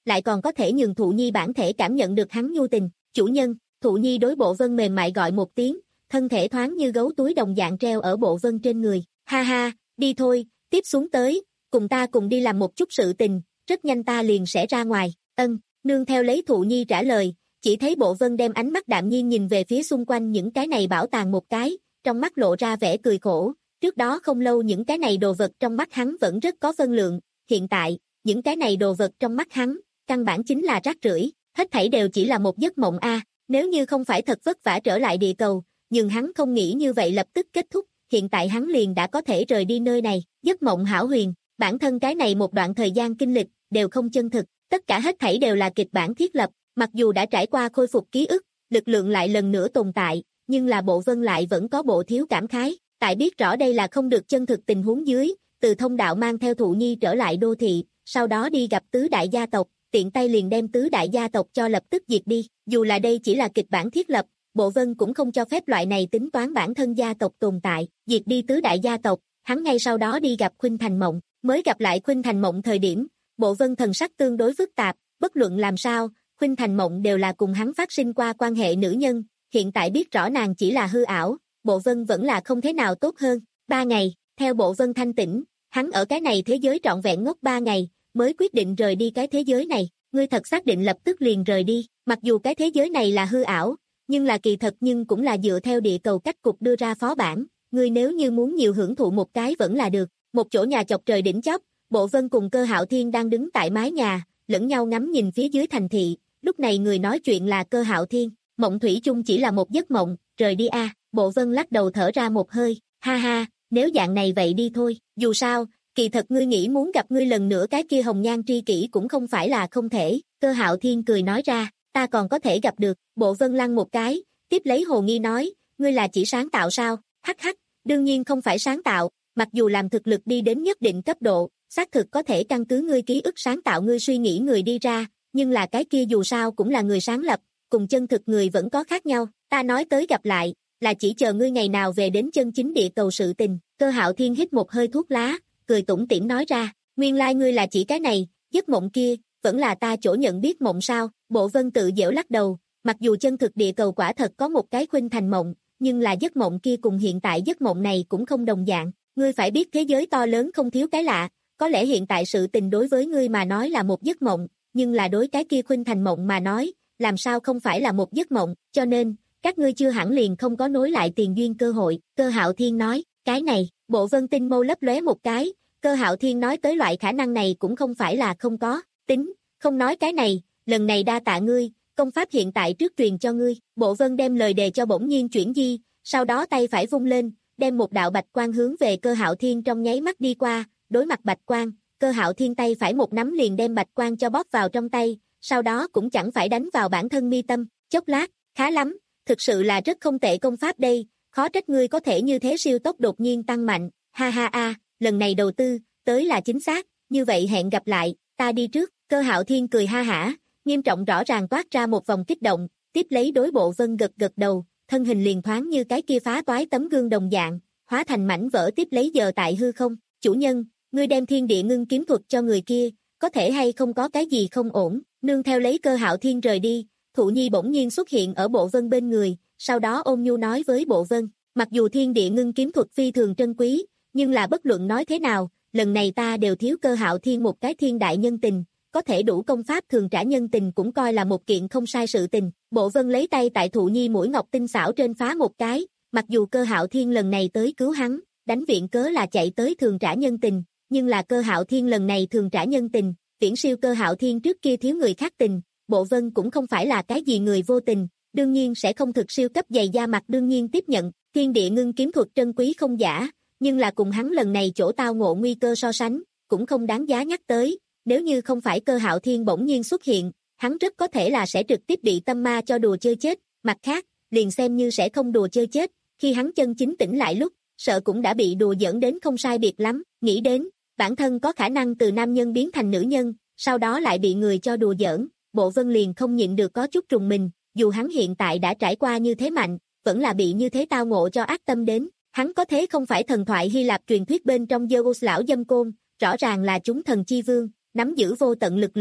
lại còn có thể nhường Thụ Nhi bản thể cảm nhận được hắn nhu tình. Chủ nhân, Thụ Nhi đối Bộ Vân mềm mại gọi một tiếng, thân thể thoáng như gấu túi đồng dạng treo ở Bộ Vân trên người. Ha ha, đi thôi, tiếp xuống tới, cùng ta cùng đi làm một chút sự tình, rất nhanh ta liền sẽ ra ngoài. Ân, nương theo lấy Thụ Nhi trả lời, chỉ thấy Bộ Vân đem ánh mắt đạm nhiên nhìn về phía xung quanh những cái này bảo tàng một cái, trong mắt lộ ra vẻ cười khổ. Trước đó không lâu những cái này đồ vật trong mắt hắn vẫn rất có phân lượng, hiện tại, những cái này đồ vật trong mắt hắn, căn bản chính là rác rưởi, hết thảy đều chỉ là một giấc mộng a. Nếu như không phải thật vất vả trở lại địa cầu, nhưng hắn không nghĩ như vậy lập tức kết thúc, hiện tại hắn liền đã có thể rời đi nơi này. Giấc mộng hão huyền, bản thân cái này một đoạn thời gian kinh lịch đều không chân thực, tất cả hết thảy đều là kịch bản thiết lập, mặc dù đã trải qua khôi phục ký ức, lực lượng lại lần nữa tồn tại, nhưng là Bộ Vân lại vẫn có bộ thiếu cảm khái, tại biết rõ đây là không được chân thực tình huống dưới, từ thông đạo mang theo Thụ Nhi trở lại đô thị, sau đó đi gặp tứ đại gia tộc, tiện tay liền đem tứ đại gia tộc cho lập tức diệt đi. Dù là đây chỉ là kịch bản thiết lập, Bộ Vân cũng không cho phép loại này tính toán bản thân gia tộc tồn tại, diệt đi tứ đại gia tộc, hắn ngay sau đó đi gặp Khuynh Thành Mộng, mới gặp lại Khuynh Thành Mộng thời điểm, Bộ Vân thần sắc tương đối phức tạp, bất luận làm sao, Khuynh Thành Mộng đều là cùng hắn phát sinh qua quan hệ nữ nhân, hiện tại biết rõ nàng chỉ là hư ảo, Bộ Vân vẫn là không thế nào tốt hơn. Ba ngày, theo Bộ Vân thanh tỉnh, hắn ở cái này thế giới trọn vẹn ngốc ba ngày, mới quyết định rời đi cái thế giới này. Ngươi thật xác định lập tức liền rời đi, mặc dù cái thế giới này là hư ảo, nhưng là kỳ thật nhưng cũng là dựa theo địa cầu cách cục đưa ra phó bản, ngươi nếu như muốn nhiều hưởng thụ một cái vẫn là được. Một chỗ nhà chọc trời đỉnh chóp, Bộ Vân cùng Cơ Hạo Thiên đang đứng tại mái nhà, lẫn nhau ngắm nhìn phía dưới thành thị, lúc này người nói chuyện là Cơ Hạo Thiên. Mộng thủy chung chỉ là một giấc mộng, rời đi a. Bộ Vân lắc đầu thở ra một hơi, ha ha, nếu dạng này vậy đi thôi, dù sao, kỳ thật ngươi nghĩ muốn gặp ngươi lần nữa cái kia hồng nhan tri kỷ cũng không phải là không thể. Cơ Hạo Thiên cười nói ra, ta còn có thể gặp được. Bộ Vân lăn một cái, tiếp lấy hồ nghi nói, ngươi là chỉ sáng tạo sao? Hắc hắc, đương nhiên không phải sáng tạo, mặc dù làm thực lực đi đến nhất định cấp độ, xác thực có thể căn cứ ngươi ký ức sáng tạo ngươi suy nghĩ người đi ra, nhưng là cái kia dù sao cũng là người sáng lập, cùng chân thực người vẫn có khác nhau. Ta nói tới gặp lại, là chỉ chờ ngươi ngày nào về đến chân chính địa cầu sự tình. Cơ Hạo Thiên hít một hơi thuốc lá, cười tủm tỉm nói ra, nguyên lai like ngươi là chỉ cái này, giấc mộng kia, vẫn là ta chỗ nhận biết mộng sao? Bộ Vân tự giễu lắc đầu, mặc dù chân thực địa cầu quả thật có một cái Khuynh Thành Mộng, nhưng là giấc mộng kia cùng hiện tại giấc mộng này cũng không đồng dạng, ngươi phải biết thế giới to lớn không thiếu cái lạ, có lẽ hiện tại sự tình đối với ngươi mà nói là một giấc mộng, nhưng là đối cái kia Khuynh Thành Mộng mà nói, làm sao không phải là một giấc mộng, cho nên, các ngươi chưa hẳn liền không có nối lại tiền duyên cơ hội. Cơ Hạo Thiên nói, cái này, Bộ Vân tinh mâu lấp lóe một cái, Cơ Hạo Thiên nói tới loại khả năng này cũng không phải là không có, tính, không nói cái này, lần này đa tạ ngươi, công pháp hiện tại trước truyền cho ngươi. Bộ Vân đem lời đề cho bỗng nhiên chuyển di, sau đó tay phải vung lên, đem một đạo bạch quang hướng về Cơ Hạo Thiên trong nháy mắt đi qua, đối mặt bạch quang, Cơ Hạo Thiên tay phải một nắm liền đem bạch quang cho bóp vào trong tay, sau đó cũng chẳng phải đánh vào bản thân mi tâm, chốc lát, khá lắm, thực sự là rất không tệ công pháp đây, khó trách ngươi có thể như thế siêu tốc đột nhiên tăng mạnh, ha ha a, lần này đầu tư, tới là chính xác, như vậy hẹn gặp lại, ta đi trước. Cơ Hạo Thiên cười ha hả, nghiêm trọng rõ ràng toát ra một vòng kích động, tiếp lấy đối Bộ Vân gật gật đầu, thân hình liền thoáng như cái kia phá toái tấm gương đồng dạng, hóa thành mảnh vỡ tiếp lấy giờ tại hư không. Chủ nhân, ngươi đem thiên địa ngưng kiếm thuật cho người kia, có thể hay không có cái gì không ổn? Nương theo lấy Cơ Hạo Thiên rời đi, Thụ Nhi bỗng nhiên xuất hiện ở Bộ Vân bên người, sau đó ôn nhu nói với Bộ Vân, mặc dù thiên địa ngưng kiếm thuật phi thường trân quý, nhưng là bất luận nói thế nào, lần này ta đều thiếu Cơ Hạo Thiên một cái thiên đại nhân tình, có thể đủ công pháp thường trả nhân tình cũng coi là một kiện không sai sự tình. Bộ Vân lấy tay tại Thụ Nhi mũi ngọc tinh xảo trên phá một cái, mặc dù Cơ Hạo Thiên lần này tới cứu hắn, đánh viện cớ là chạy tới thường trả nhân tình, nhưng là Cơ Hạo Thiên lần này thường trả nhân tình, viễn siêu Cơ Hạo Thiên trước kia thiếu người khác tình. Bộ Vân cũng không phải là cái gì người vô tình, đương nhiên sẽ không thực siêu cấp dày da mặt đương nhiên tiếp nhận, thiên địa ngưng kiếm thuật trân quý không giả, nhưng là cùng hắn lần này chỗ tao ngộ nguy cơ so sánh, cũng không đáng giá nhắc tới, nếu như không phải Cơ Hạo Thiên bỗng nhiên xuất hiện, hắn rất có thể là sẽ trực tiếp bị tâm ma cho đùa chơi chết, mặt khác, liền xem như sẽ không đùa chơi chết, khi hắn chân chính tỉnh lại lúc, sợ cũng đã bị đùa giỡn đến không sai biệt lắm, nghĩ đến, bản thân có khả năng từ nam nhân biến thành nữ nhân, sau đó lại bị người cho đùa giỡn, Bộ Vân liền không nhịn được có chút trùng mình, dù hắn hiện tại đã trải qua như thế mạnh, vẫn là bị như thế tao ngộ cho ác tâm đến, hắn có thế không phải thần thoại Hy Lạp truyền thuyết bên trong Zeus lão dâm côn, rõ ràng là chúng thần chi vương, nắm giữ vô tận lực lượng,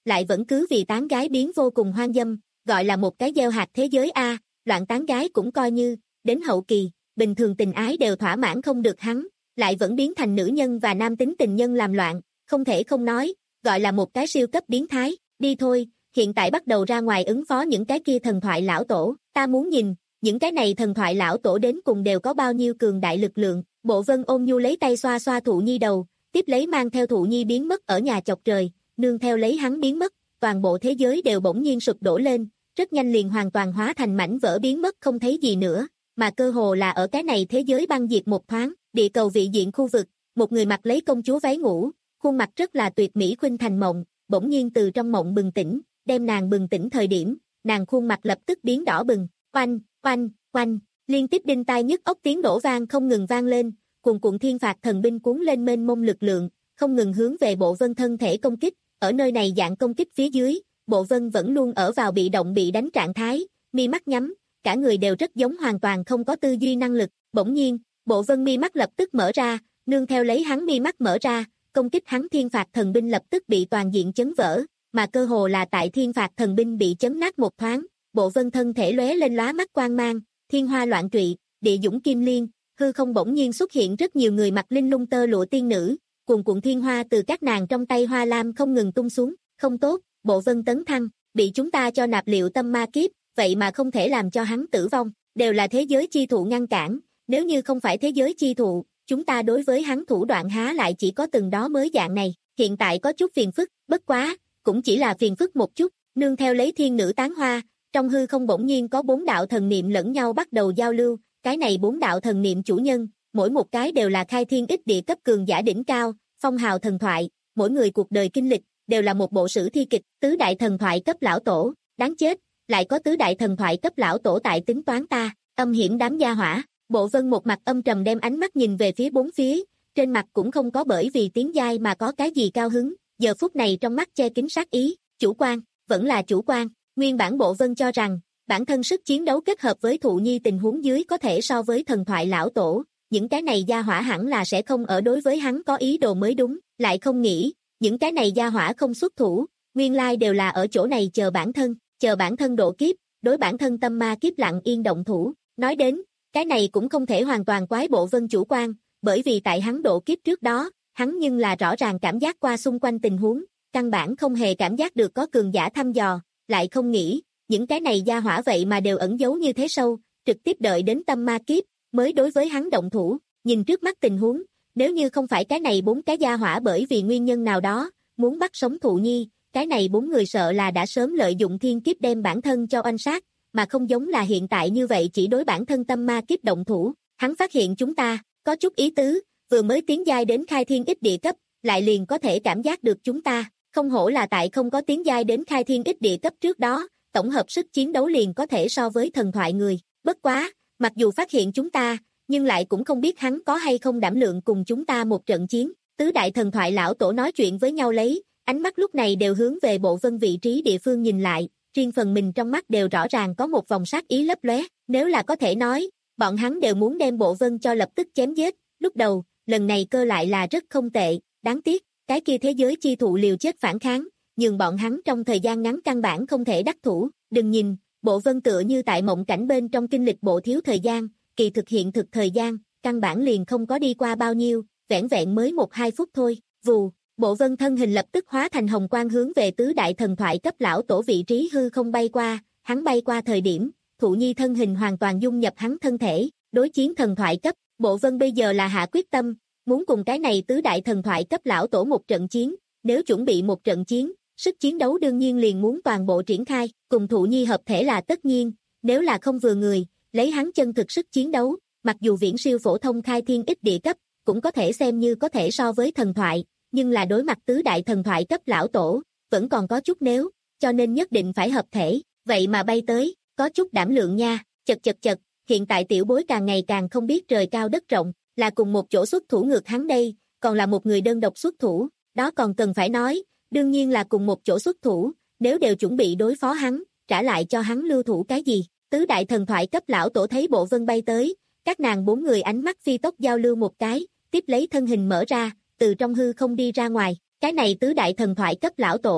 lại vẫn cứ vì tán gái biến vô cùng hoang dâm, gọi là một cái gieo hạt thế giới a, loạn tán gái cũng coi như, đến hậu kỳ, bình thường tình ái đều thỏa mãn không được hắn, lại vẫn biến thành nữ nhân và nam tính tình nhân làm loạn, không thể không nói, gọi là một cái siêu cấp biến thái, đi thôi, hiện tại bắt đầu ra ngoài ứng phó những cái kia thần thoại lão tổ, ta muốn nhìn, những cái này thần thoại lão tổ đến cùng đều có bao nhiêu cường đại lực lượng, Bộ Vân ôn nhu lấy tay xoa xoa Thụ Nhi đầu, tiếp lấy mang theo Thụ Nhi biến mất ở nhà chọc trời, nương theo lấy hắn biến mất, toàn bộ thế giới đều bỗng nhiên sụp đổ lên, rất nhanh liền hoàn toàn hóa thành mảnh vỡ biến mất không thấy gì nữa, mà cơ hồ là ở cái này thế giới băng diệt một thoáng, địa cầu vị diện khu vực, một người mặc lấy công chúa váy ngủ, khuôn mặt rất là tuyệt mỹ khuynh thành mộng, bỗng nhiên từ trong mộng bừng tỉnh, đem nàng bừng tỉnh thời điểm, nàng khuôn mặt lập tức biến đỏ bừng, oanh, oanh, oanh, liên tiếp đinh tai nhức óc tiếng nổ vang không ngừng vang lên, cuồn cuộn thiên phạt thần binh cuốn lên mênh mông lực lượng, không ngừng hướng về Bộ Vân thân thể công kích, ở nơi này dạng công kích phía dưới, Bộ Vân vẫn luôn ở vào bị động bị đánh trạng thái, mi mắt nhắm, cả người đều rất giống hoàn toàn không có tư duy năng lực, bỗng nhiên, Bộ Vân mi mắt lập tức mở ra, nương theo lấy hắn mi mắt mở ra, công kích hắn thiên phạt thần binh lập tức bị toàn diện chấn vỡ, mà cơ hồ là tại thiên phạt thần binh bị chấn nát một thoáng, Bộ Vân thân thể lóe lên lóa mắt quang mang, thiên hoa loạn trụy, địa dũng kim liên, hư không bỗng nhiên xuất hiện rất nhiều người mặc linh lung tơ lụa tiên nữ, cuồn cuộn thiên hoa từ các nàng trong tay hoa lam không ngừng tung xuống, không tốt, Bộ Vân tấn thăng, bị chúng ta cho nạp liệu tâm ma kiếp, vậy mà không thể làm cho hắn tử vong, đều là thế giới chi thụ ngăn cản, nếu như không phải thế giới chi thụ, chúng ta đối với hắn thủ đoạn há lại chỉ có từng đó mới dạng này, hiện tại có chút phiền phức, bất quá, cũng chỉ là phiền phức một chút, nương theo lấy thiên nữ tán hoa, trong hư không bỗng nhiên có bốn đạo thần niệm lẫn nhau bắt đầu giao lưu, cái này bốn đạo thần niệm chủ nhân, mỗi một cái đều là khai thiên ích địa cấp cường giả đỉnh cao, phong hào thần thoại, mỗi người cuộc đời kinh lịch, đều là một bộ sử thi kịch, tứ đại thần thoại cấp lão tổ, đáng chết, lại có tứ đại thần thoại cấp lão tổ tại tính toán ta, âm hiểm đám gia hỏa, Bộ Vân một mặt âm trầm đem ánh mắt nhìn về phía bốn phía, trên mặt cũng không có bởi vì tiếng giai mà có cái gì cao hứng, giờ phút này trong mắt che kín sát ý, chủ quan, vẫn là chủ quan, nguyên bản Bộ Vân cho rằng, bản thân sức chiến đấu kết hợp với Thụ Nhi tình huống dưới có thể so với thần thoại lão tổ, những cái này gia hỏa hẳn là sẽ không ở đối với hắn có ý đồ mới đúng, lại không nghĩ, những cái này gia hỏa không xuất thủ, nguyên lai đều là ở chỗ này chờ bản thân, chờ bản thân độ kiếp, đối bản thân tâm ma kiếp lặng yên động thủ, nói đến, cái này cũng không thể hoàn toàn quái Bộ Vân chủ quan, bởi vì tại hắn độ kiếp trước đó, hắn nhưng là rõ ràng cảm giác qua xung quanh tình huống, căn bản không hề cảm giác được có cường giả thăm dò, lại không nghĩ, những cái này gia hỏa vậy mà đều ẩn giấu như thế sâu, trực tiếp đợi đến tâm ma kiếp, mới đối với hắn động thủ, nhìn trước mắt tình huống, nếu như không phải cái này bốn cái gia hỏa bởi vì nguyên nhân nào đó, muốn bắt sống Thụ Nhi, cái này bốn người sợ là đã sớm lợi dụng thiên kiếp đem bản thân cho oanh sát, mà không giống là hiện tại như vậy chỉ đối bản thân tâm ma kiếp động thủ, hắn phát hiện chúng ta, có chút ý tứ, vừa mới tiến giai đến khai thiên ích địa cấp, lại liền có thể cảm giác được chúng ta, không hổ là tại không có tiến giai đến khai thiên ích địa cấp trước đó, tổng hợp sức chiến đấu liền có thể so với thần thoại người, bất quá, mặc dù phát hiện chúng ta, nhưng lại cũng không biết hắn có hay không đảm lượng cùng chúng ta một trận chiến, tứ đại thần thoại lão tổ nói chuyện với nhau lấy, ánh mắt lúc này đều hướng về Bộ Vân vị trí địa phương nhìn lại, riêng phần mình trong mắt đều rõ ràng có một vòng sát ý lấp lóe, nếu là có thể nói, bọn hắn đều muốn đem Bộ Vân cho lập tức chém giết, lúc đầu, lần này cơ lại là rất không tệ, đáng tiếc, cái kia thế giới chi thụ liều chết phản kháng, nhưng bọn hắn trong thời gian ngắn căn bản không thể đắc thủ, đừng nhìn, Bộ Vân tựa như tại mộng cảnh bên trong kinh lịch bộ thiếu thời gian, kỳ thực hiện thực thời gian, căn bản liền không có đi qua bao nhiêu, vẻn vẹn mới một hai phút thôi, vù, Bộ Vân thân hình lập tức hóa thành hồng quang hướng về tứ đại thần thoại cấp lão tổ vị trí hư không bay qua, hắn bay qua thời điểm, Thụ Nhi thân hình hoàn toàn dung nhập hắn thân thể, đối chiến thần thoại cấp, Bộ Vân bây giờ là hạ quyết tâm, muốn cùng cái này tứ đại thần thoại cấp lão tổ một trận chiến, nếu chuẩn bị một trận chiến, sức chiến đấu đương nhiên liền muốn toàn bộ triển khai, cùng Thụ Nhi hợp thể là tất nhiên, nếu là không vừa người, lấy hắn chân thực sức chiến đấu, mặc dù viễn siêu phổ thông khai thiên ích địa cấp, cũng có thể xem như có thể so với thần thoại, nhưng là đối mặt tứ đại thần thoại cấp lão tổ, vẫn còn có chút nếu, cho nên nhất định phải hợp thể, vậy mà bay tới, có chút đảm lượng nha, chật chật chật, hiện tại tiểu bối càng ngày càng không biết trời cao đất rộng, là cùng một chỗ xuất thủ ngược hắn đây, còn là một người đơn độc xuất thủ, đó còn cần phải nói, đương nhiên là cùng một chỗ xuất thủ, nếu đều chuẩn bị đối phó hắn, trả lại cho hắn lưu thủ cái gì, tứ đại thần thoại cấp lão tổ thấy Bộ Vân bay tới, các nàng bốn người ánh mắt phi tốc giao lưu một cái, tiếp lấy thân hình mở ra, từ trong hư không đi ra ngoài, cái này tứ đại thần thoại cấp lão tổ,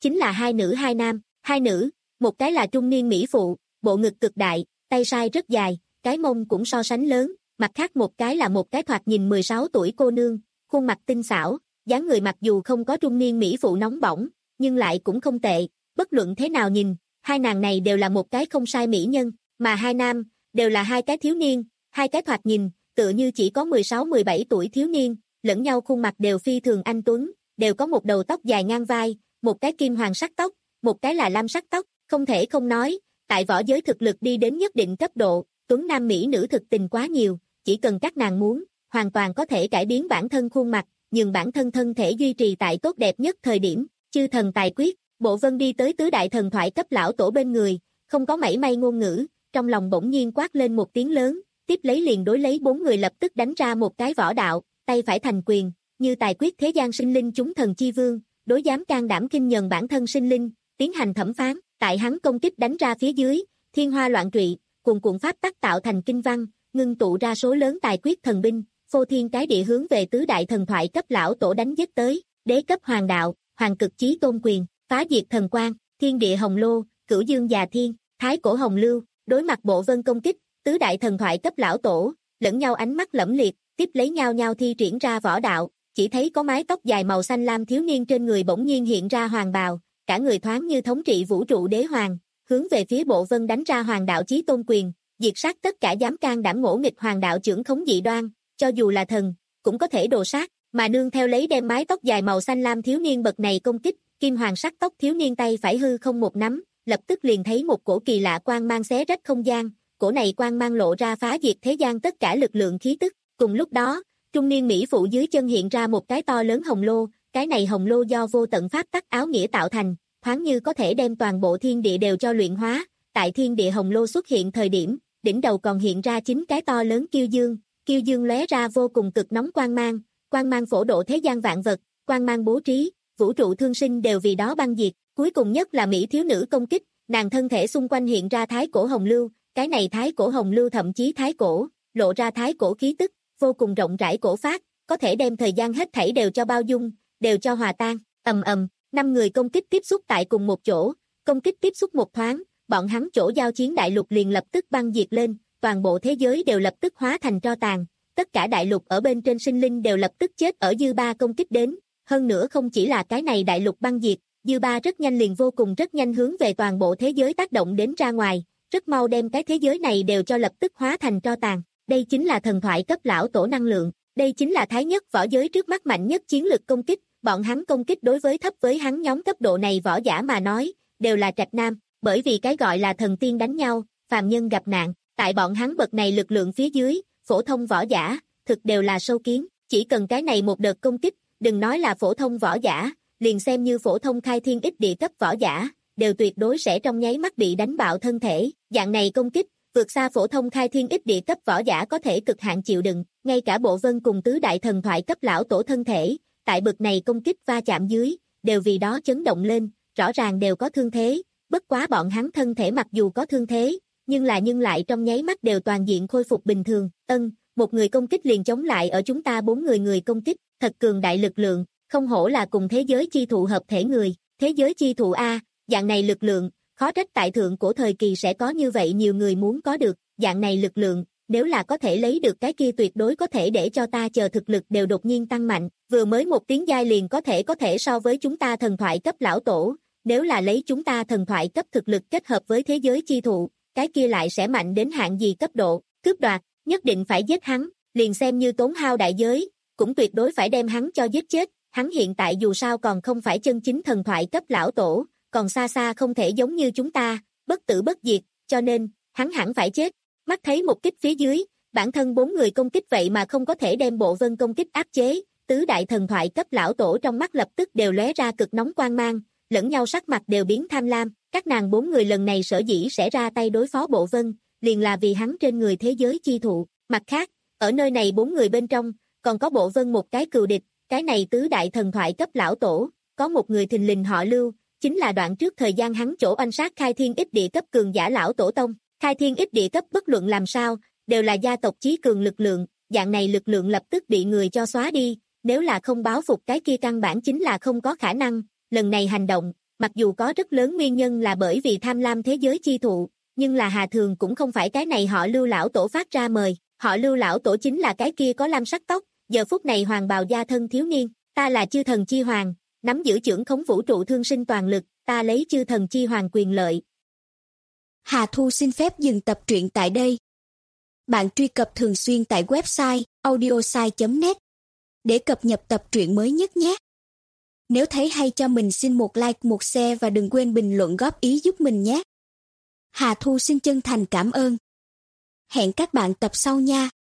chính là hai nữ hai nam, hai nữ, một cái là trung niên mỹ phụ, bộ ngực cực đại, tay sai rất dài, cái mông cũng so sánh lớn, mặt khác một cái là một cái thoạt nhìn mười sáu tuổi cô nương, khuôn mặt tinh xảo, dáng người mặc dù không có trung niên mỹ phụ nóng bỏng, nhưng lại cũng không tệ, bất luận thế nào nhìn, hai nàng này đều là một cái không sai mỹ nhân, mà hai nam, đều là hai cái thiếu niên, hai cái thoạt nhìn, tựa như chỉ có mười sáu mười bảy tuổi thiếu niên, lẫn nhau khuôn mặt đều phi thường anh tuấn, đều có một đầu tóc dài ngang vai, một cái kim hoàng sắc tóc, một cái là lam sắc tóc, không thể không nói, tại võ giới thực lực đi đến nhất định cấp độ, tuấn nam mỹ nữ thực tình quá nhiều, chỉ cần các nàng muốn, hoàn toàn có thể cải biến bản thân khuôn mặt, nhưng bản thân thân thể duy trì tại tốt đẹp nhất thời điểm, chư thần tài quyết, Bộ Vân đi tới tứ đại thần thoại cấp lão tổ bên người, không có mảy may ngôn ngữ, trong lòng bỗng nhiên quát lên một tiếng lớn, tiếp lấy liền đối lấy bốn người lập tức đánh ra một cái võ đạo, tay phải thành quyền, như tài quyết thế gian sinh linh chúng thần chi vương, đối dám can đảm kinh nhẫn bản thân sinh linh, tiến hành thẩm phán, tại hắn công kích đánh ra phía dưới, thiên hoa loạn trụy, cuồn cuộn pháp tắc tạo thành kinh văn, ngưng tụ ra số lớn tài quyết thần binh, phô thiên cái địa hướng về tứ đại thần thoại cấp lão tổ đánh giết tới, đế cấp hoàng đạo, hoàng cực chí tôn quyền, phá diệt thần quang, thiên địa hồng lô, cửu dương già thiên, thái cổ hồng lưu, đối mặt Bộ Vân công kích, tứ đại thần thoại cấp lão tổ, lẫn nhau ánh mắt lẫm liệt, tiếp lấy nhau nhau thi triển ra võ đạo, chỉ thấy có mái tóc dài màu xanh lam thiếu niên trên người bỗng nhiên hiện ra hoàng bào, cả người thoáng như thống trị vũ trụ đế hoàng, hướng về phía Bộ Vân đánh ra hoàng đạo chí tôn quyền, diệt sát tất cả dám can đảm ngỗ nghịch hoàng đạo trưởng khống dị đoan, cho dù là thần, cũng có thể đồ sát, mà nương theo lấy đem mái tóc dài màu xanh lam thiếu niên bậc này công kích, kim hoàng sắc tóc thiếu niên tay phải hư không một nắm, lập tức liền thấy một cổ kỳ lạ quang mang xé rách không gian, cổ này quang mang lộ ra phá diệt thế gian tất cả lực lượng khí tức, cùng lúc đó, trung niên mỹ phụ dưới chân hiện ra một cái to lớn hồng lô, cái này hồng lô do vô tận pháp tắc áo nghĩa tạo thành, thoáng như có thể đem toàn bộ thiên địa đều cho luyện hóa, tại thiên địa hồng lô xuất hiện thời điểm, đỉnh đầu còn hiện ra chín cái to lớn kiêu dương, kiêu dương lóe ra vô cùng cực nóng quang mang, quang mang phổ độ thế gian vạn vật, quang mang bố trí, vũ trụ thương sinh đều vì đó băng diệt, cuối cùng nhất là mỹ thiếu nữ công kích, nàng thân thể xung quanh hiện ra thái cổ hồng lưu, cái này thái cổ hồng lưu thậm chí thái cổ, lộ ra thái cổ khí tức, vô cùng rộng rãi cổ phát, có thể đem thời gian hết thảy đều cho bao dung, đều cho hòa tan, ầm ầm, năm người công kích tiếp xúc tại cùng một chỗ, công kích tiếp xúc một thoáng, bọn hắn chỗ giao chiến đại lục liền lập tức băng diệt lên, toàn bộ thế giới đều lập tức hóa thành tro tàn, tất cả đại lục ở bên trên sinh linh đều lập tức chết ở dư ba công kích đến, hơn nữa không chỉ là cái này đại lục băng diệt, dư ba rất nhanh liền vô cùng rất nhanh hướng về toàn bộ thế giới tác động đến ra ngoài, rất mau đem cái thế giới này đều cho lập tức hóa thành tro tàn, đây chính là thần thoại cấp lão tổ năng lượng, đây chính là thái nhất võ giới trước mắt mạnh nhất chiến lực công kích, bọn hắn công kích đối với thấp với hắn nhóm cấp độ này võ giả mà nói, đều là trạch nam, bởi vì cái gọi là thần tiên đánh nhau, phàm nhân gặp nạn, tại bọn hắn bậc này lực lượng phía dưới, phổ thông võ giả, thực đều là sâu kiến, chỉ cần cái này một đợt công kích, đừng nói là phổ thông võ giả, liền xem như phổ thông khai thiên ích địa cấp võ giả, đều tuyệt đối sẽ trong nháy mắt bị đánh bạo thân thể, dạng này công kích, vượt xa phổ thông khai thiên ích địa cấp võ giả có thể cực hạn chịu đựng, ngay cả Bộ Vân cùng tứ đại thần thoại cấp lão tổ thân thể, tại bậc này công kích va chạm dưới, đều vì đó chấn động lên, rõ ràng đều có thương thế, bất quá bọn hắn thân thể mặc dù có thương thế, nhưng là nhưng lại trong nháy mắt đều toàn diện khôi phục bình thường, ân, một người công kích liền chống lại ở chúng ta bốn người người công kích, thật cường đại lực lượng, không hổ là cùng thế giới chi thụ hợp thể người, thế giới chi thụ A, dạng này lực lượng, khó trách tại thượng cổ thời kỳ sẽ có như vậy nhiều người muốn có được, dạng này lực lượng, nếu là có thể lấy được cái kia tuyệt đối có thể để cho ta chờ thực lực đều đột nhiên tăng mạnh, vừa mới một tiếng giai liền có thể có thể so với chúng ta thần thoại cấp lão tổ, nếu là lấy chúng ta thần thoại cấp thực lực kết hợp với thế giới chi thụ, cái kia lại sẽ mạnh đến hạng gì cấp độ, cướp đoạt, nhất định phải giết hắn, liền xem như tốn hao đại giới, cũng tuyệt đối phải đem hắn cho giết chết, hắn hiện tại dù sao còn không phải chân chính thần thoại cấp lão tổ, còn xa xa không thể giống như chúng ta, bất tử bất diệt, cho nên, hắn hẳn phải chết. Mắt thấy một kích phía dưới, bản thân bốn người công kích vậy mà không có thể đem Bộ Vân công kích áp chế, tứ đại thần thoại cấp lão tổ trong mắt lập tức đều lóe ra cực nóng quang mang, lẫn nhau sắc mặt đều biến tham lam, các nàng bốn người lần này sở dĩ sẽ ra tay đối phó Bộ Vân, liền là vì hắn trên người thế giới chi thụ, mặt khác, ở nơi này bốn người bên trong, còn có Bộ Vân một cái cừu địch, cái này tứ đại thần thoại cấp lão tổ, có một người thình lình họ Lưu, chính là đoạn trước thời gian hắn chỗ oanh sát khai thiên ích địa cấp cường giả lão tổ tông, khai thiên ích địa cấp bất luận làm sao, đều là gia tộc chí cường lực lượng, dạng này lực lượng lập tức bị người cho xóa đi, nếu là không báo phục cái kia căn bản chính là không có khả năng, lần này hành động, mặc dù có rất lớn nguyên nhân là bởi vì tham lam thế giới chi thụ, nhưng là Hà Thường cũng không phải cái này họ Lưu lão tổ phát ra mời, họ Lưu lão tổ chính là cái kia có lam sắc tóc, giờ phút này hoàng bào gia thân thiếu niên, ta là chư thần chi hoàng, nắm giữ trưởng khống vũ trụ thương sinh toàn lực, ta lấy chư thần chi hoàng quyền lợi. Hà Thu xin phép dừng tập truyện tại đây. Bạn truy cập thường xuyên tại website audiosai chấm net để cập nhật tập truyện mới nhất nhé. Nếu thấy hay cho mình xin một like, một share và đừng quên bình luận góp ý giúp mình nhé. Hà Thu xin chân thành cảm ơn. Hẹn các bạn tập sau nha.